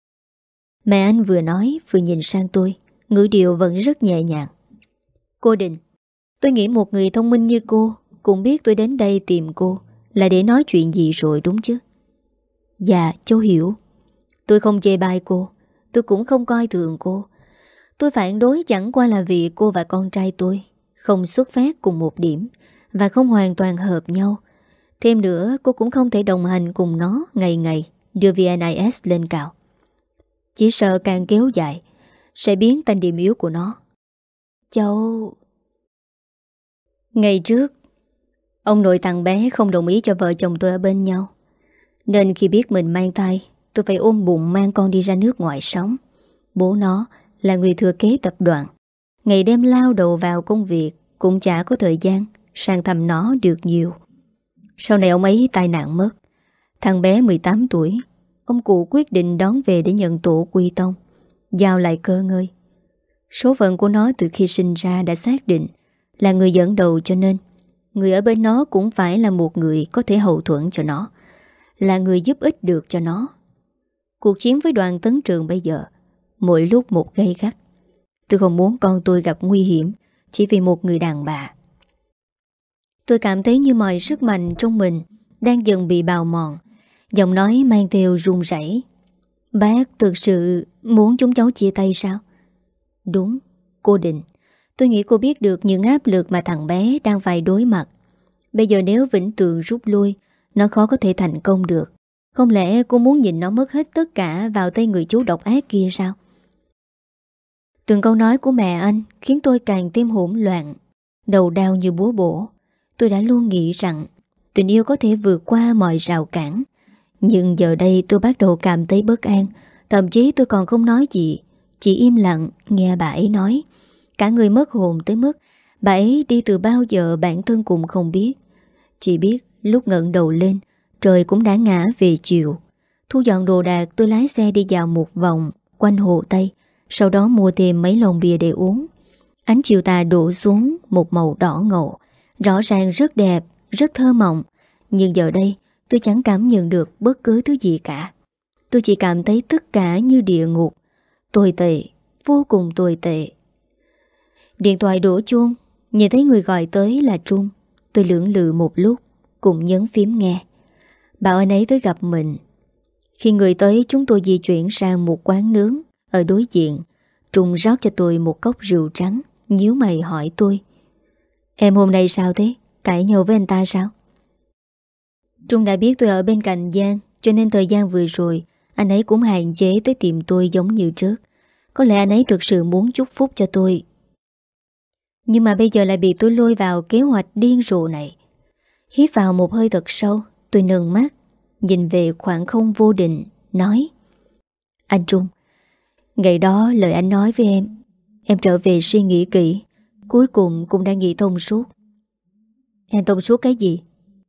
[SPEAKER 1] Mẹ anh vừa nói vừa nhìn sang tôi, ngữ điệu vẫn rất nhẹ nhàng. Cô Định, tôi nghĩ một người thông minh như cô cũng biết tôi đến đây tìm cô là để nói chuyện gì rồi đúng chứ? Dạ, cháu hiểu. Tôi không chê bai cô, tôi cũng không coi thường cô. Tôi phản đối chẳng qua là vì cô và con trai tôi không xuất phát cùng một điểm và không hoàn toàn hợp nhau. Thêm nữa, cô cũng không thể đồng hành cùng nó ngày ngày đưa vê en i ét lên cao. Chỉ sợ càng kéo dài sẽ biến thành điểm yếu của nó. Cháu... Ngày trước, ông nội thằng bé không đồng ý cho vợ chồng tôi ở bên nhau. Nên khi biết mình mang thai, tôi phải ôm bụng mang con đi ra nước ngoài sống. Bố nó là người thừa kế tập đoàn, ngày đêm lao đầu vào công việc, cũng chả có thời gian sang thăm nó được nhiều. Sau này ông ấy tai nạn mất. Thằng bé mười tám tuổi, ông cụ quyết định đón về để nhận tổ quy tông, giao lại cơ ngơi. Số phận của nó từ khi sinh ra đã xác định là người dẫn đầu, cho nên người ở bên nó cũng phải là một người có thể hậu thuẫn cho nó, là người giúp ích được cho nó. Cuộc chiến với Đoàn Tấn Trường bây giờ mỗi lúc một gay gắt. Tôi không muốn con tôi gặp nguy hiểm chỉ vì một người đàn bà. Tôi cảm thấy như mọi sức mạnh trong mình đang dần bị bào mòn. Giọng nói mang theo run rẩy. Bác thực sự muốn chúng cháu chia tay sao? Đúng, cô Định. Tôi nghĩ cô biết được những áp lực mà thằng bé đang phải đối mặt. Bây giờ nếu Vĩnh Tường rút lui, nó khó có thể thành công được. Không lẽ cô muốn nhìn nó mất hết tất cả vào tay người chú độc ác kia sao? Từng câu nói của mẹ anh khiến tôi càng thêm hỗn loạn, đầu đau như búa bổ. Tôi đã luôn nghĩ rằng tình yêu có thể vượt qua mọi rào cản. Nhưng giờ đây tôi bắt đầu cảm thấy bất an. Thậm chí tôi còn không nói gì, chỉ im lặng nghe bà ấy nói. Cả người mất hồn tới mức bà ấy đi từ bao giờ bản thân cũng không biết. Chỉ biết lúc ngẩng đầu lên, trời cũng đã ngã về chiều. Thu dọn đồ đạc, tôi lái xe đi dạo một vòng quanh hồ Tây. Sau đó mua thêm mấy lon bia để uống. Ánh chiều tà đổ xuống một màu đỏ ngầu, rõ ràng rất đẹp, rất thơ mộng. Nhưng giờ đây tôi chẳng cảm nhận được bất cứ thứ gì cả. Tôi chỉ cảm thấy tất cả như địa ngục. Tồi tệ, vô cùng tồi tệ. Điện thoại đổ chuông, nhìn thấy người gọi tới là Trung. Tôi lưỡng lự một lúc, cùng nhấn phím nghe. Bảo anh ấy tới gặp mình. Khi người tới, chúng tôi di chuyển sang một quán nướng ở đối diện. Trung rót cho tôi một cốc rượu trắng, nhíu mày hỏi tôi: Em hôm nay sao thế? Cãi nhau với anh ta sao? Trung đã biết tôi ở bên cạnh Giang, cho nên thời gian vừa rồi anh ấy cũng hạn chế tới tìm tôi giống như trước. Có lẽ anh ấy thực sự muốn chúc phúc cho tôi. Nhưng mà bây giờ lại bị tôi lôi vào kế hoạch điên rồ này. Hít vào một hơi thật sâu, tôi nâng mắt nhìn về khoảng không vô định, nói: Anh Trung, ngày đó lời anh nói với em, em trở về suy nghĩ kỹ, cuối cùng cũng đã nghĩ thông suốt. Em thông suốt cái gì?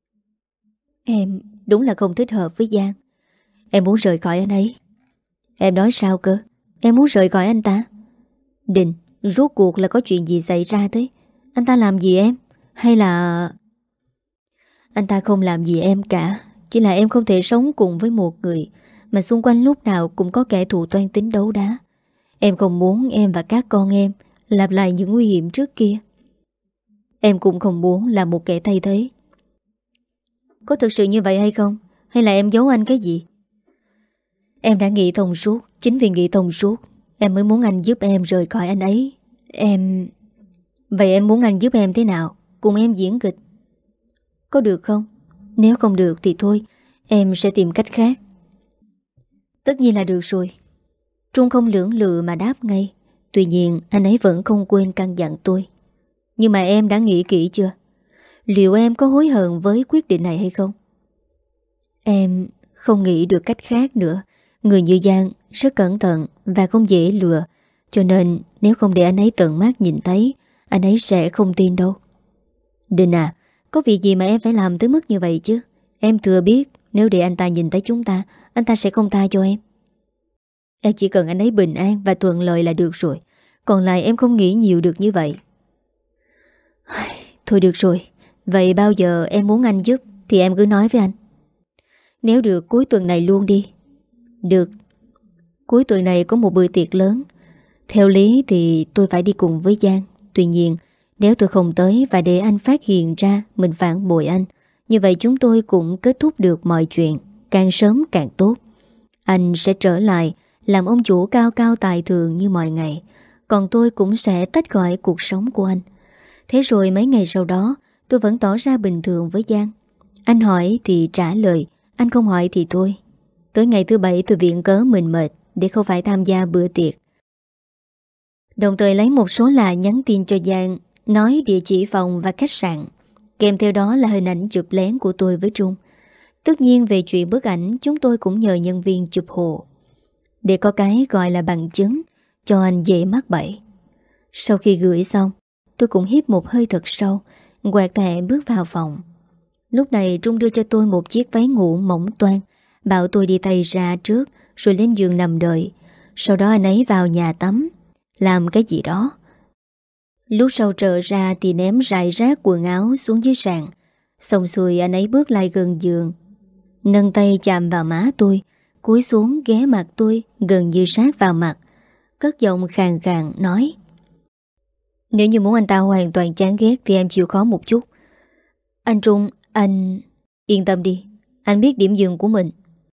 [SPEAKER 1] Em đúng là không thích hợp với Giang. Em muốn rời khỏi anh ấy. Em nói sao cơ? Em muốn rời khỏi anh ta? Định, rốt cuộc là có chuyện gì xảy ra thế? Anh ta làm gì em? Hay là... Anh ta không làm gì em cả. Chỉ là em không thể sống cùng với một người mà xung quanh lúc nào cũng có kẻ thù toan tính đấu đá. Em không muốn em và các con em lặp lại những nguy hiểm trước kia. Em cũng không muốn là một kẻ thay thế. Có thực sự như vậy hay không? Hay là em giấu anh cái gì? Em đã nghĩ thông suốt. Chính vì nghĩ thông suốt em mới muốn anh giúp em rời khỏi anh ấy. Em... Vậy em muốn anh giúp em thế nào? Cùng em diễn kịch có được không? Nếu không được thì thôi, em sẽ tìm cách khác. Tất nhiên là được rồi. Trung không lưỡng lự mà đáp ngay. Tuy nhiên anh ấy vẫn không quên căn dặn tôi: Nhưng mà em đã nghĩ kỹ chưa? Liệu em có hối hận với quyết định này hay không? Em không nghĩ được cách khác nữa. Người như Giang rất cẩn thận và không dễ lừa. Cho nên nếu không để anh ấy tận mắt nhìn thấy, anh ấy sẽ không tin đâu. Định à, có việc gì mà em phải làm tới mức như vậy chứ? Em thừa biết nếu để anh ta nhìn thấy chúng ta, anh ta sẽ không tha cho em. Em chỉ cần anh ấy bình an và thuận lợi là được rồi. Còn lại em không nghĩ nhiều được như vậy. Thôi được rồi. Vậy bao giờ em muốn anh giúp thì em cứ nói với anh. Nếu được cuối tuần này luôn đi. Được. Cuối tuần này có một bữa tiệc lớn. Theo lý thì tôi phải đi cùng với Giang. Tuy nhiên nếu tôi không tới và để anh phát hiện ra mình phản bội anh, như vậy chúng tôi cũng kết thúc được mọi chuyện. Càng sớm càng tốt. Anh sẽ trở lại làm ông chủ cao cao tài thượng như mọi ngày. Còn tôi cũng sẽ tách khỏi cuộc sống của anh. Thế rồi mấy ngày sau đó tôi vẫn tỏ ra bình thường với Giang. Anh hỏi thì trả lời, anh không hỏi thì thôi. Tới ngày thứ bảy tôi viện cớ mình mệt để không phải tham gia bữa tiệc. Đồng thời lấy một số lạ nhắn tin cho Giang, nói địa chỉ phòng và khách sạn. Kèm theo đó là hình ảnh chụp lén của tôi với Trung. Tất nhiên về chuyện bức ảnh chúng tôi cũng nhờ nhân viên chụp hộ, để có cái gọi là bằng chứng cho anh dễ mắc bẫy. Sau khi gửi xong, tôi cũng hít một hơi thật sâu, quẹt thẻ bước vào phòng. Lúc này Trung đưa cho tôi một chiếc váy ngủ mỏng toang, bảo tôi đi tay ra trước rồi lên giường nằm đợi. Sau đó anh ấy vào nhà tắm làm cái gì đó. Lúc sau trở ra thì ném rải rác quần áo xuống dưới sàn. Xong xuôi anh ấy bước lại gần giường, nâng tay chạm vào má tôi, cúi xuống ghé mặt tôi gần như sát vào mặt, cất giọng khàn khàn nói: Nếu như muốn anh ta hoàn toàn chán ghét thì em chịu khó một chút. Anh Trung, anh... Yên tâm đi, anh biết điểm dừng của mình.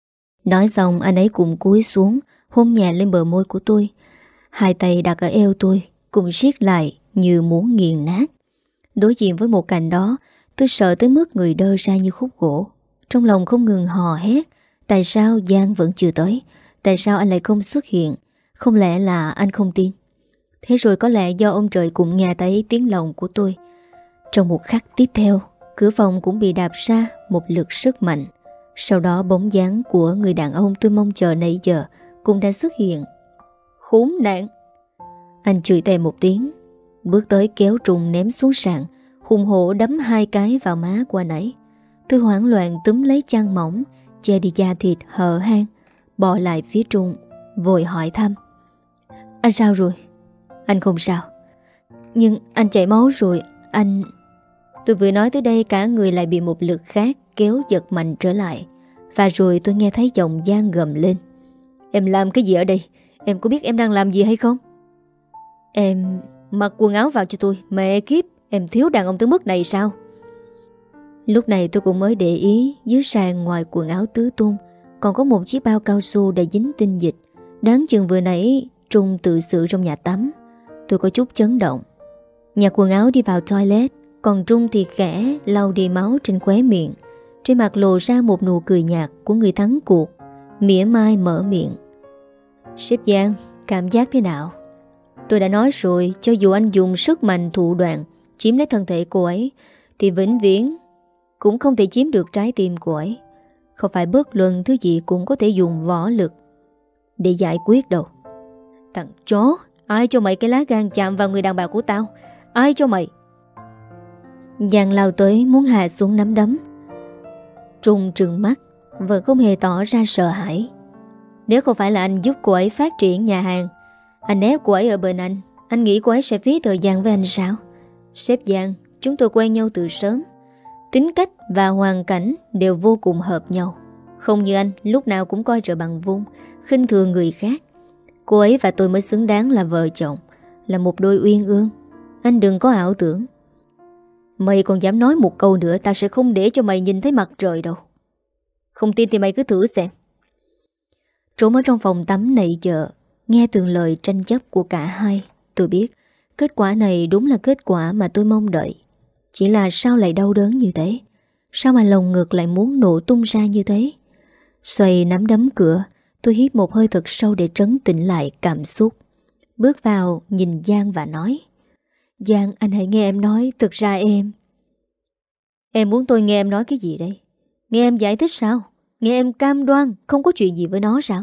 [SPEAKER 1] Nói xong anh ấy cũng cúi xuống, hôn nhẹ lên bờ môi của tôi. Hai tay đặt ở eo tôi, cùng siết lại như muốn nghiền nát. Đối diện với một cảnh đó, tôi sợ tới mức người đơ ra như khúc gỗ. Trong lòng không ngừng hò hét. Tại sao Giang vẫn chưa tới? Tại sao anh lại không xuất hiện? Không lẽ là anh không tin? Thế rồi có lẽ do ông trời cũng nghe thấy tiếng lòng của tôi. Trong một khắc tiếp theo, cửa phòng cũng bị đạp ra một lực rất mạnh. Sau đó bóng dáng của người đàn ông tôi mong chờ nãy giờ cũng đã xuất hiện. Khốn nạn! Anh chửi thề một tiếng, bước tới kéo Trung ném xuống sàn, hùng hổ đấm hai cái vào má của anh ấy. Tôi hoảng loạn túm lấy chăn mỏng, che đi da thịt hở hang, bò lại phía Trung, vội hỏi thăm. Anh sao rồi? Anh không sao. Nhưng anh chảy máu rồi, anh... Tôi vừa nói tới đây cả người lại bị một lực khác kéo giật mạnh trở lại. Và rồi tôi nghe thấy giọng Giang gầm lên. Em làm cái gì ở đây? Em có biết em đang làm gì hay không? Em... Mặc quần áo vào cho tôi. Mẹ kiếp, em thiếu đàn ông tới mức này sao? Lúc này tôi cũng mới để ý dưới sàn ngoài quần áo tứ tung còn có một chiếc bao cao su đã dính tinh dịch. Đáng chừng vừa nãy Trung tự xử trong nhà tắm. Tôi có chút chấn động. Nhặt quần áo đi vào toilet, còn Trung thì khẽ lau đi máu trên khóe miệng. Trên mặt lộ ra một nụ cười nhạt của người thắng cuộc, mỉa mai mở miệng. Sếp Giang, cảm giác thế nào? Tôi đã nói rồi, cho dù anh dùng sức mạnh thủ đoạn chiếm lấy thân thể cô ấy, thì vĩnh viễn cũng không thể chiếm được trái tim cô ấy. Không phải bất luận thứ gì cũng có thể dùng võ lực để giải quyết đâu. Thằng chó, ai cho mày cái lá gan chạm vào người đàn bà của tao? Ai cho mày? Giang lao tới muốn hạ xuống nắm đấm. Trung trừng mắt, vẫn không hề tỏ ra sợ hãi. Nếu không phải là anh giúp cô ấy phát triển nhà hàng, anh ép cô ấy ở bên anh, anh nghĩ cô ấy sẽ phí thời gian với anh sao? Sếp Giang, chúng tôi quen nhau từ sớm. Tính cách và hoàn cảnh đều vô cùng hợp nhau. Không như anh, lúc nào cũng coi trời bằng vung, khinh thường người khác. Cô ấy và tôi mới xứng đáng là vợ chồng, là một đôi uyên ương. Anh đừng có ảo tưởng. Mày còn dám nói một câu nữa, tao sẽ không để cho mày nhìn thấy mặt trời đâu. Không tin thì mày cứ thử xem. Trốn ở trong phòng tắm nãy giờ, nghe từng lời tranh chấp của cả hai, tôi biết kết quả này đúng là kết quả mà tôi mong đợi. Chỉ là sao lại đau đớn như thế? Sao mà lồng ngực lại muốn nổ tung ra như thế? Xoay nắm đấm cửa, tôi hít một hơi thật sâu để trấn tĩnh lại cảm xúc. Bước vào nhìn Giang và nói. Giang, anh hãy nghe em nói. Thực ra em... Em muốn tôi nghe em nói cái gì đây? Nghe em giải thích sao? Nghe em cam đoan không có chuyện gì với nó sao?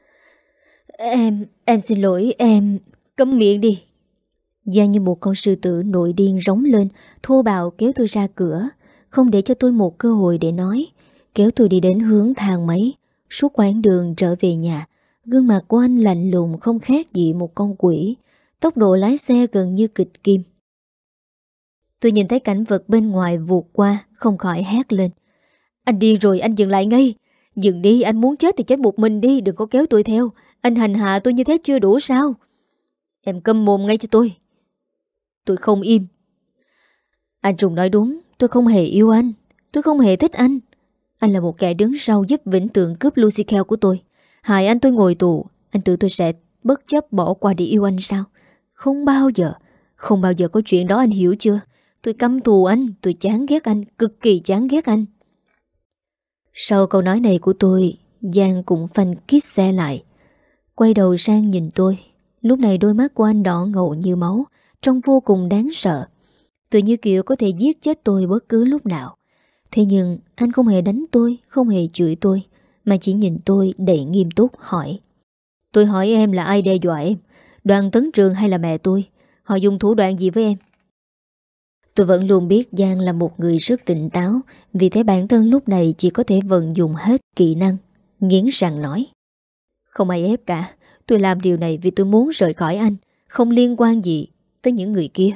[SPEAKER 1] Em... Em xin lỗi em... Câm miệng đi. Giang như một con sư tử nội điên rống lên, thô bạo kéo tôi ra cửa, không để cho tôi một cơ hội để nói. Kéo tôi đi đến hướng thang máy. Suốt quãng đường trở về nhà, gương mặt của anh lạnh lùng không khác gì một con quỷ. Tốc độ lái xe gần như kịch kim. Tôi nhìn thấy cảnh vật bên ngoài vụt qua, không khỏi hét lên. Anh đi rồi, anh dừng lại ngay. Dừng đi, anh muốn chết thì chết một mình đi, đừng có kéo tôi theo. Anh hành hạ tôi như thế chưa đủ sao? Em câm mồm ngay cho tôi. Tôi không im. Anh Trung nói đúng, tôi không hề yêu anh. Tôi không hề thích anh. Anh là một kẻ đứng sau giúp Vĩnh Tường cướp Lucy Kheo của tôi. Hại anh tôi ngồi tù. Anh tưởng tôi sẽ bất chấp bỏ qua để yêu anh sao? Không bao giờ. Không bao giờ có chuyện đó, anh hiểu chưa? Tôi căm thù anh. Tôi chán ghét anh. Cực kỳ chán ghét anh. Sau câu nói này của tôi, Giang cũng phanh kít xe lại, quay đầu sang nhìn tôi. Lúc này đôi mắt của anh đỏ ngầu như máu, trông vô cùng đáng sợ, tự như kiểu có thể giết chết tôi bất cứ lúc nào. Thế nhưng anh không hề đánh tôi, không hề chửi tôi, mà chỉ nhìn tôi đầy nghiêm túc hỏi. Tôi hỏi em là ai đe dọa em? Đoàn Tấn Trường hay là mẹ tôi? Họ dùng thủ đoạn gì với em? Tôi vẫn luôn biết Giang là một người rất tỉnh táo, vì thế bản thân lúc này chỉ có thể vận dụng hết kỹ năng. Nghiến răng nói. Không ai ép cả. Tôi làm điều này vì tôi muốn rời khỏi anh, không liên quan gì tới những người kia.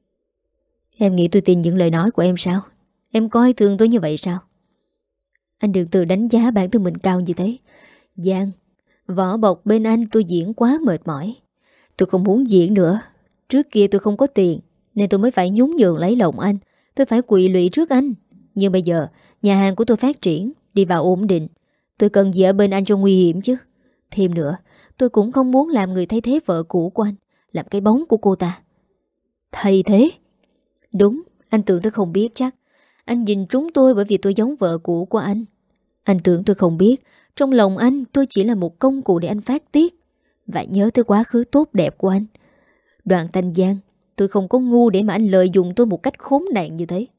[SPEAKER 1] Em nghĩ tôi tin những lời nói của em sao? Em coi thường tôi như vậy sao? Anh đừng tự đánh giá bản thân mình cao như thế. Giang, vỏ bọc bên anh tôi diễn quá mệt mỏi. Tôi không muốn diễn nữa. Trước kia tôi không có tiền, nên tôi mới phải nhún nhường lấy lòng anh. Tôi phải quỵ lụy trước anh. Nhưng bây giờ nhà hàng của tôi phát triển, đi vào ổn định. Tôi cần gì ở bên anh trong nguy hiểm chứ. Thêm nữa, tôi cũng không muốn làm người thay thế vợ cũ của anh, làm cái bóng của cô ta. Thay thế? Đúng, anh tưởng tôi không biết chắc. Anh nhìn trúng tôi bởi vì tôi giống vợ cũ của anh. Anh tưởng tôi không biết, trong lòng anh tôi chỉ là một công cụ để anh phát tiết và nhớ tới quá khứ tốt đẹp của anh. Đoàn Thanh Giang, tôi không có ngu để mà anh lợi dụng tôi một cách khốn nạn như thế.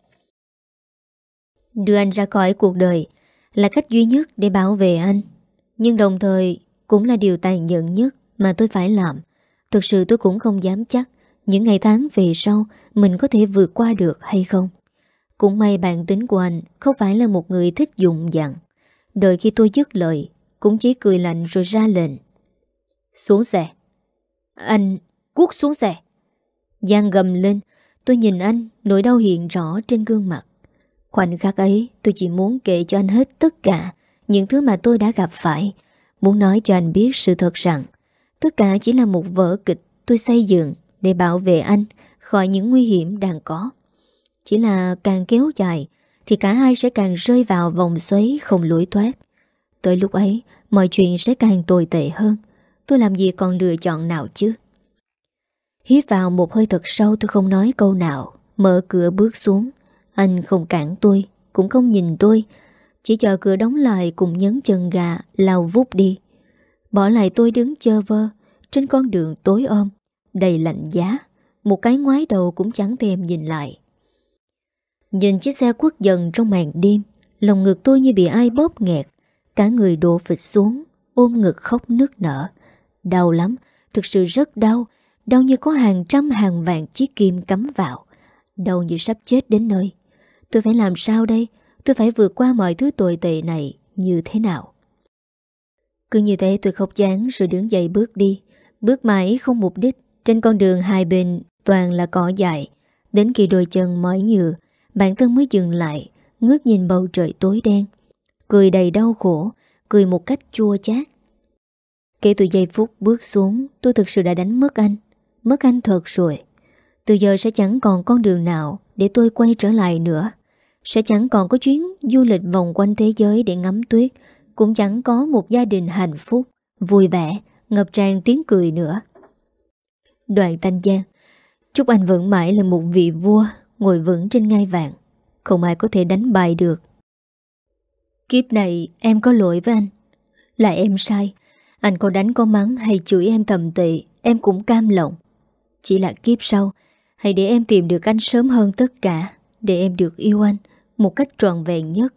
[SPEAKER 1] Đưa anh ra khỏi cuộc đời là cách duy nhất để bảo vệ anh, nhưng đồng thời cũng là điều tàn nhẫn nhất mà tôi phải làm. Thực sự tôi cũng không dám chắc những ngày tháng về sau mình có thể vượt qua được hay không. Cũng may bản tính của anh không phải là một người thích dùng dặn. Đợi khi tôi dứt lời, cũng chỉ cười lạnh rồi ra lệnh. Xuống xe. Anh cuốc xuống xe. Giang gầm lên. Tôi nhìn anh, nỗi đau hiện rõ trên gương mặt. Khoảnh khắc ấy tôi chỉ muốn kể cho anh hết tất cả những thứ mà tôi đã gặp phải. Muốn nói cho anh biết sự thật rằng tất cả chỉ là một vở kịch tôi xây dựng để bảo vệ anh khỏi những nguy hiểm đang có. Chỉ là càng kéo dài thì cả hai sẽ càng rơi vào vòng xoáy không lối thoát. Tới lúc ấy mọi chuyện sẽ càng tồi tệ hơn. Tôi làm gì còn lựa chọn nào chứ. Hít vào một hơi thật sâu, tôi không nói câu nào, mở cửa bước xuống. Anh không cản tôi, cũng không nhìn tôi, chỉ chờ cửa đóng lại cùng nhấn chân gà lao vút đi. Bỏ lại tôi đứng chơ vơ trên con đường tối om đầy lạnh giá. Một cái ngoái đầu cũng chẳng thèm nhìn lại. Nhìn chiếc xe khuất dần trong màn đêm, lòng ngực tôi như bị ai bóp nghẹt. Cả người đổ phịch xuống, ôm ngực khóc nức nở. Đau lắm, thực sự rất đau. Đau như có hàng trăm hàng vạn chiếc kim cắm vào. Đau như sắp chết đến nơi. Tôi phải làm sao đây? Tôi phải vượt qua mọi thứ tồi tệ này như thế nào? Cứ như thế tôi khóc chán rồi đứng dậy bước đi. Bước mãi không mục đích. Trên con đường hai bên toàn là cỏ dại. Đến khi đôi chân mỏi nhừ, bản thân mới dừng lại, ngước nhìn bầu trời tối đen. Cười đầy đau khổ, cười một cách chua chát. Kể từ giây phút bước xuống, tôi thực sự đã đánh mất anh. Mất anh thật rồi. Từ giờ sẽ chẳng còn con đường nào để tôi quay trở lại nữa. Sẽ chẳng còn có chuyến du lịch vòng quanh thế giới để ngắm tuyết. Cũng chẳng có một gia đình hạnh phúc, vui vẻ, ngập tràn tiếng cười nữa. Đoàn Thanh Giang, chúc anh vẫn mãi là một vị vua ngồi vững trên ngai vàng. Không ai có thể đánh bại được. Kiếp này em có lỗi với anh. Là em sai. Anh có đánh có mắng hay chửi em thầm tệ, em cũng cam lòng. Chỉ là kiếp sau, hãy để em tìm được anh sớm hơn tất cả, để em được yêu anh một cách trọn vẹn nhất.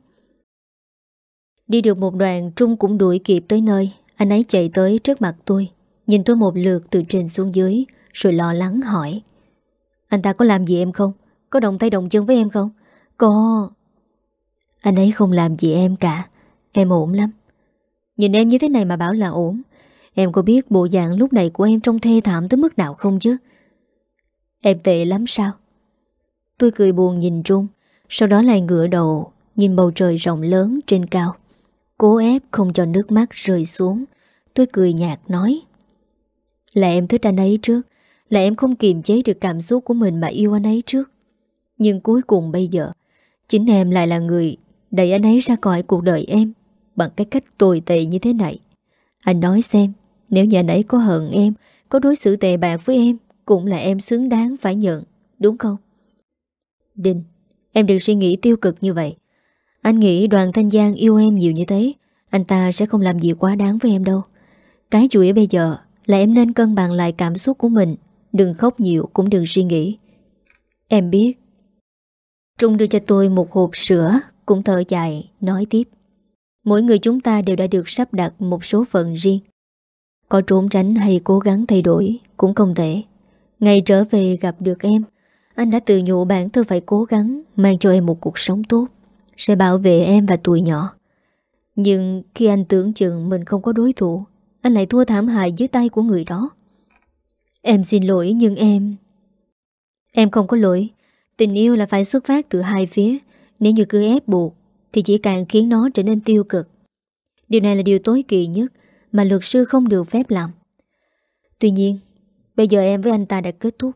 [SPEAKER 1] Đi được một đoạn, Trung cũng đuổi kịp tới nơi. Anh ấy chạy tới trước mặt tôi, nhìn tôi một lượt từ trên xuống dưới, rồi lo lắng hỏi. Anh ta có làm gì em không? Có động tay động chân với em không? Có. Anh ấy không làm gì em cả. Em ổn lắm. Nhìn em như thế này mà bảo là ổn. Em có biết bộ dạng lúc này của em trông thê thảm tới mức nào không chứ? Em tệ lắm sao? Tôi cười buồn nhìn Trung, sau đó lại ngửa đầu nhìn bầu trời rộng lớn trên cao, cố ép không cho nước mắt rơi xuống. Tôi cười nhạt nói, là em thích anh ấy trước, là em không kiềm chế được cảm xúc của mình mà yêu anh ấy trước. Nhưng cuối cùng bây giờ chính em lại là người đẩy anh ấy ra khỏi cuộc đời em bằng cái cách tồi tệ như thế này. Anh nói xem, nếu như anh ấy có hận em, có đối xử tệ bạc với em, cũng là em xứng đáng phải nhận, đúng không? Đinh, em đừng suy nghĩ tiêu cực như vậy. Anh nghĩ Đoàn Thanh Giang yêu em nhiều như thế, anh ta sẽ không làm gì quá đáng với em đâu. Cái chủ yếu bây giờ là em nên cân bằng lại cảm xúc của mình. Đừng khóc nhiều, cũng đừng suy nghĩ. Em biết. Trung đưa cho tôi một hộp sữa, cũng thở dài, nói tiếp. Mỗi người chúng ta đều đã được sắp đặt một số phận riêng. Có trốn tránh hay cố gắng thay đổi cũng không thể. Ngày trở về gặp được em, anh đã tự nhủ bản thân phải cố gắng mang cho em một cuộc sống tốt, sẽ bảo vệ em và tụi nhỏ. Nhưng khi anh tưởng chừng mình không có đối thủ, anh lại thua thảm hại dưới tay của người đó. Em xin lỗi nhưng em Em không có lỗi. Tình yêu là phải xuất phát từ hai phía. Nếu như cứ ép buộc thì chỉ càng khiến nó trở nên tiêu cực. Điều này là điều tối kỵ nhất mà luật sư không được phép làm. Tuy nhiên, bây giờ em với anh ta đã kết thúc.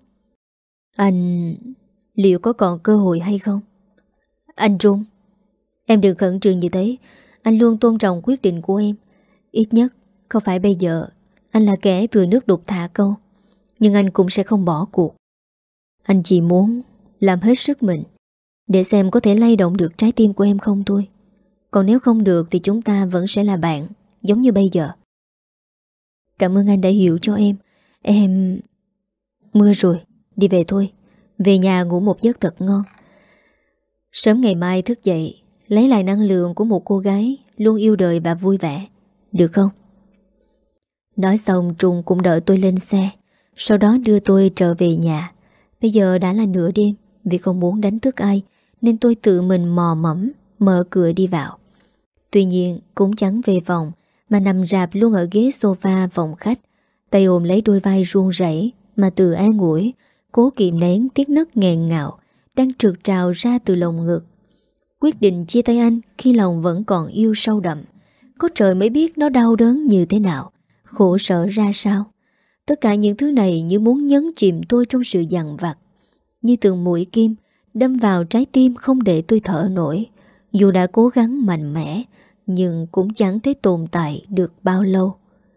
[SPEAKER 1] Anh liệu có còn cơ hội hay không? Anh Trung, em đừng khẩn trương như thế. Anh luôn tôn trọng quyết định của em. Ít nhất không phải bây giờ anh là kẻ thừa nước đục thả câu, nhưng anh cũng sẽ không bỏ cuộc. Anh chỉ muốn làm hết sức mình để xem có thể lay động được trái tim của em không thôi. Còn nếu không được thì chúng ta vẫn sẽ là bạn, giống như bây giờ. Cảm ơn anh đã hiểu cho em. Em... Mưa rồi, đi về thôi. Về nhà ngủ một giấc thật ngon. Sớm ngày mai thức dậy, lấy lại năng lượng của một cô gái luôn yêu đời và vui vẻ, được không? Nói xong Trung cũng đợi tôi lên xe, sau đó đưa tôi trở về nhà. Bây giờ đã là nửa đêm. Vì không muốn đánh thức ai nên tôi tự mình mò mẫm mở cửa đi vào. Tuy nhiên cũng chẳng về phòng, mà nằm rạp luôn ở ghế sofa phòng khách, tay ôm lấy đôi vai run rẩy mà tự an ủi, cố kìm nén tiếng nấc nghẹn ngào đang trượt trào ra từ lồng ngực. Quyết định chia tay anh khi lòng vẫn còn yêu sâu đậm, có trời mới biết nó đau đớn như thế nào, khổ sở ra sao. Tất cả những thứ này như muốn nhấn chìm tôi trong sự dằn vặt, như từng mũi kim đâm vào trái tim không để tôi thở nổi. Dù đã cố gắng mạnh mẽ, nhưng cũng chẳng thấy tồn tại được bao lâu.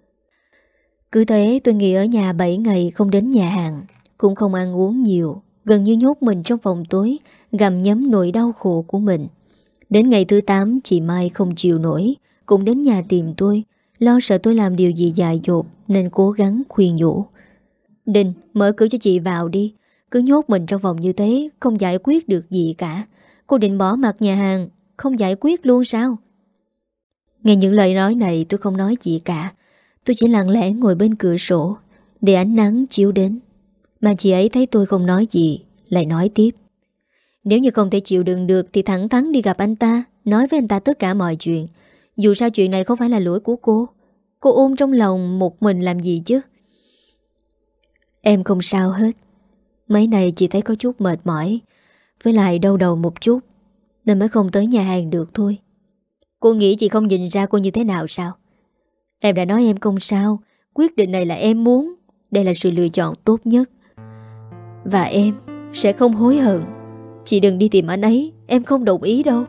[SPEAKER 1] Cứ thế tôi nghỉ ở nhà bảy ngày không đến nhà hàng, cũng không ăn uống nhiều, gần như nhốt mình trong phòng tối, gặm nhấm nỗi đau khổ của mình. Đến ngày thứ tám, chị Mai không chịu nổi, cũng đến nhà tìm tôi, lo sợ tôi làm điều gì dại dột nên cố gắng khuyên nhủ. Đình, mở cửa cho chị vào đi. Cứ nhốt mình trong phòng như thế không giải quyết được gì cả. Cô định bỏ mặt nhà hàng, không giải quyết luôn sao? Nghe những lời nói này tôi không nói gì cả. Tôi chỉ lặng lẽ ngồi bên cửa sổ để ánh nắng chiếu đến. Mà chị ấy thấy tôi không nói gì, lại nói tiếp. Nếu như không thể chịu đựng được thì thẳng thắn đi gặp anh ta, nói với anh ta tất cả mọi chuyện. Dù sao chuyện này không phải là lỗi của cô. Cô ôm trong lòng một mình làm gì chứ? Em không sao hết. Mấy này chị thấy có chút mệt mỏi, với lại đau đầu một chút, nên mới không tới nhà hàng được thôi. Cô nghĩ chị không nhìn ra cô như thế nào sao? Em đã nói em không sao. Quyết định này là em muốn. Đây là sự lựa chọn tốt nhất, và em sẽ không hối hận. Chị đừng đi tìm anh ấy, em không đồng ý đâu.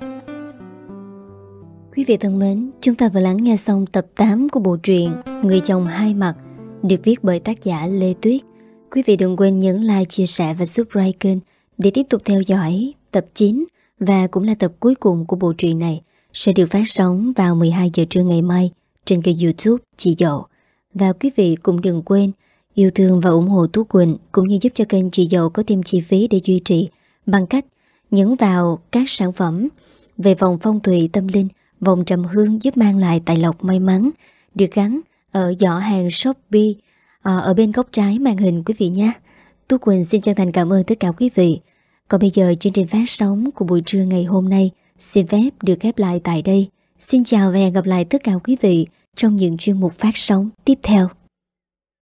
[SPEAKER 1] Quý vị thân mến, chúng ta vừa lắng nghe xong tập tám của bộ truyện Người chồng hai mặt, được viết bởi tác giả Lê Tuyết. Quý vị đừng quên nhấn like, chia sẻ và subscribe kênh để tiếp tục theo dõi tập chín, và cũng là tập cuối cùng của bộ truyện này, sẽ được phát sóng vào mười hai giờ trưa ngày mai trên kênh YouTube Chị Dậu. Và quý vị cũng đừng quên yêu thương và ủng hộ Tú Quỳnh, cũng như giúp cho kênh Chị Dậu có thêm chi phí để duy trì bằng cách nhấn vào các sản phẩm về vòng phong thủy tâm linh, vòng trầm hương giúp mang lại tài lộc may mắn, được gắn ở giỏ hàng Shopee à, ở bên góc trái màn hình quý vị nhé. Tú Quỳnh xin chân thành cảm ơn tất cả quý vị. Còn bây giờ chương trình phát sóng của buổi trưa ngày hôm nay xin phép được khép lại tại đây. Xin chào và hẹn gặp lại tất cả quý vị trong những chuyên mục phát sóng tiếp theo.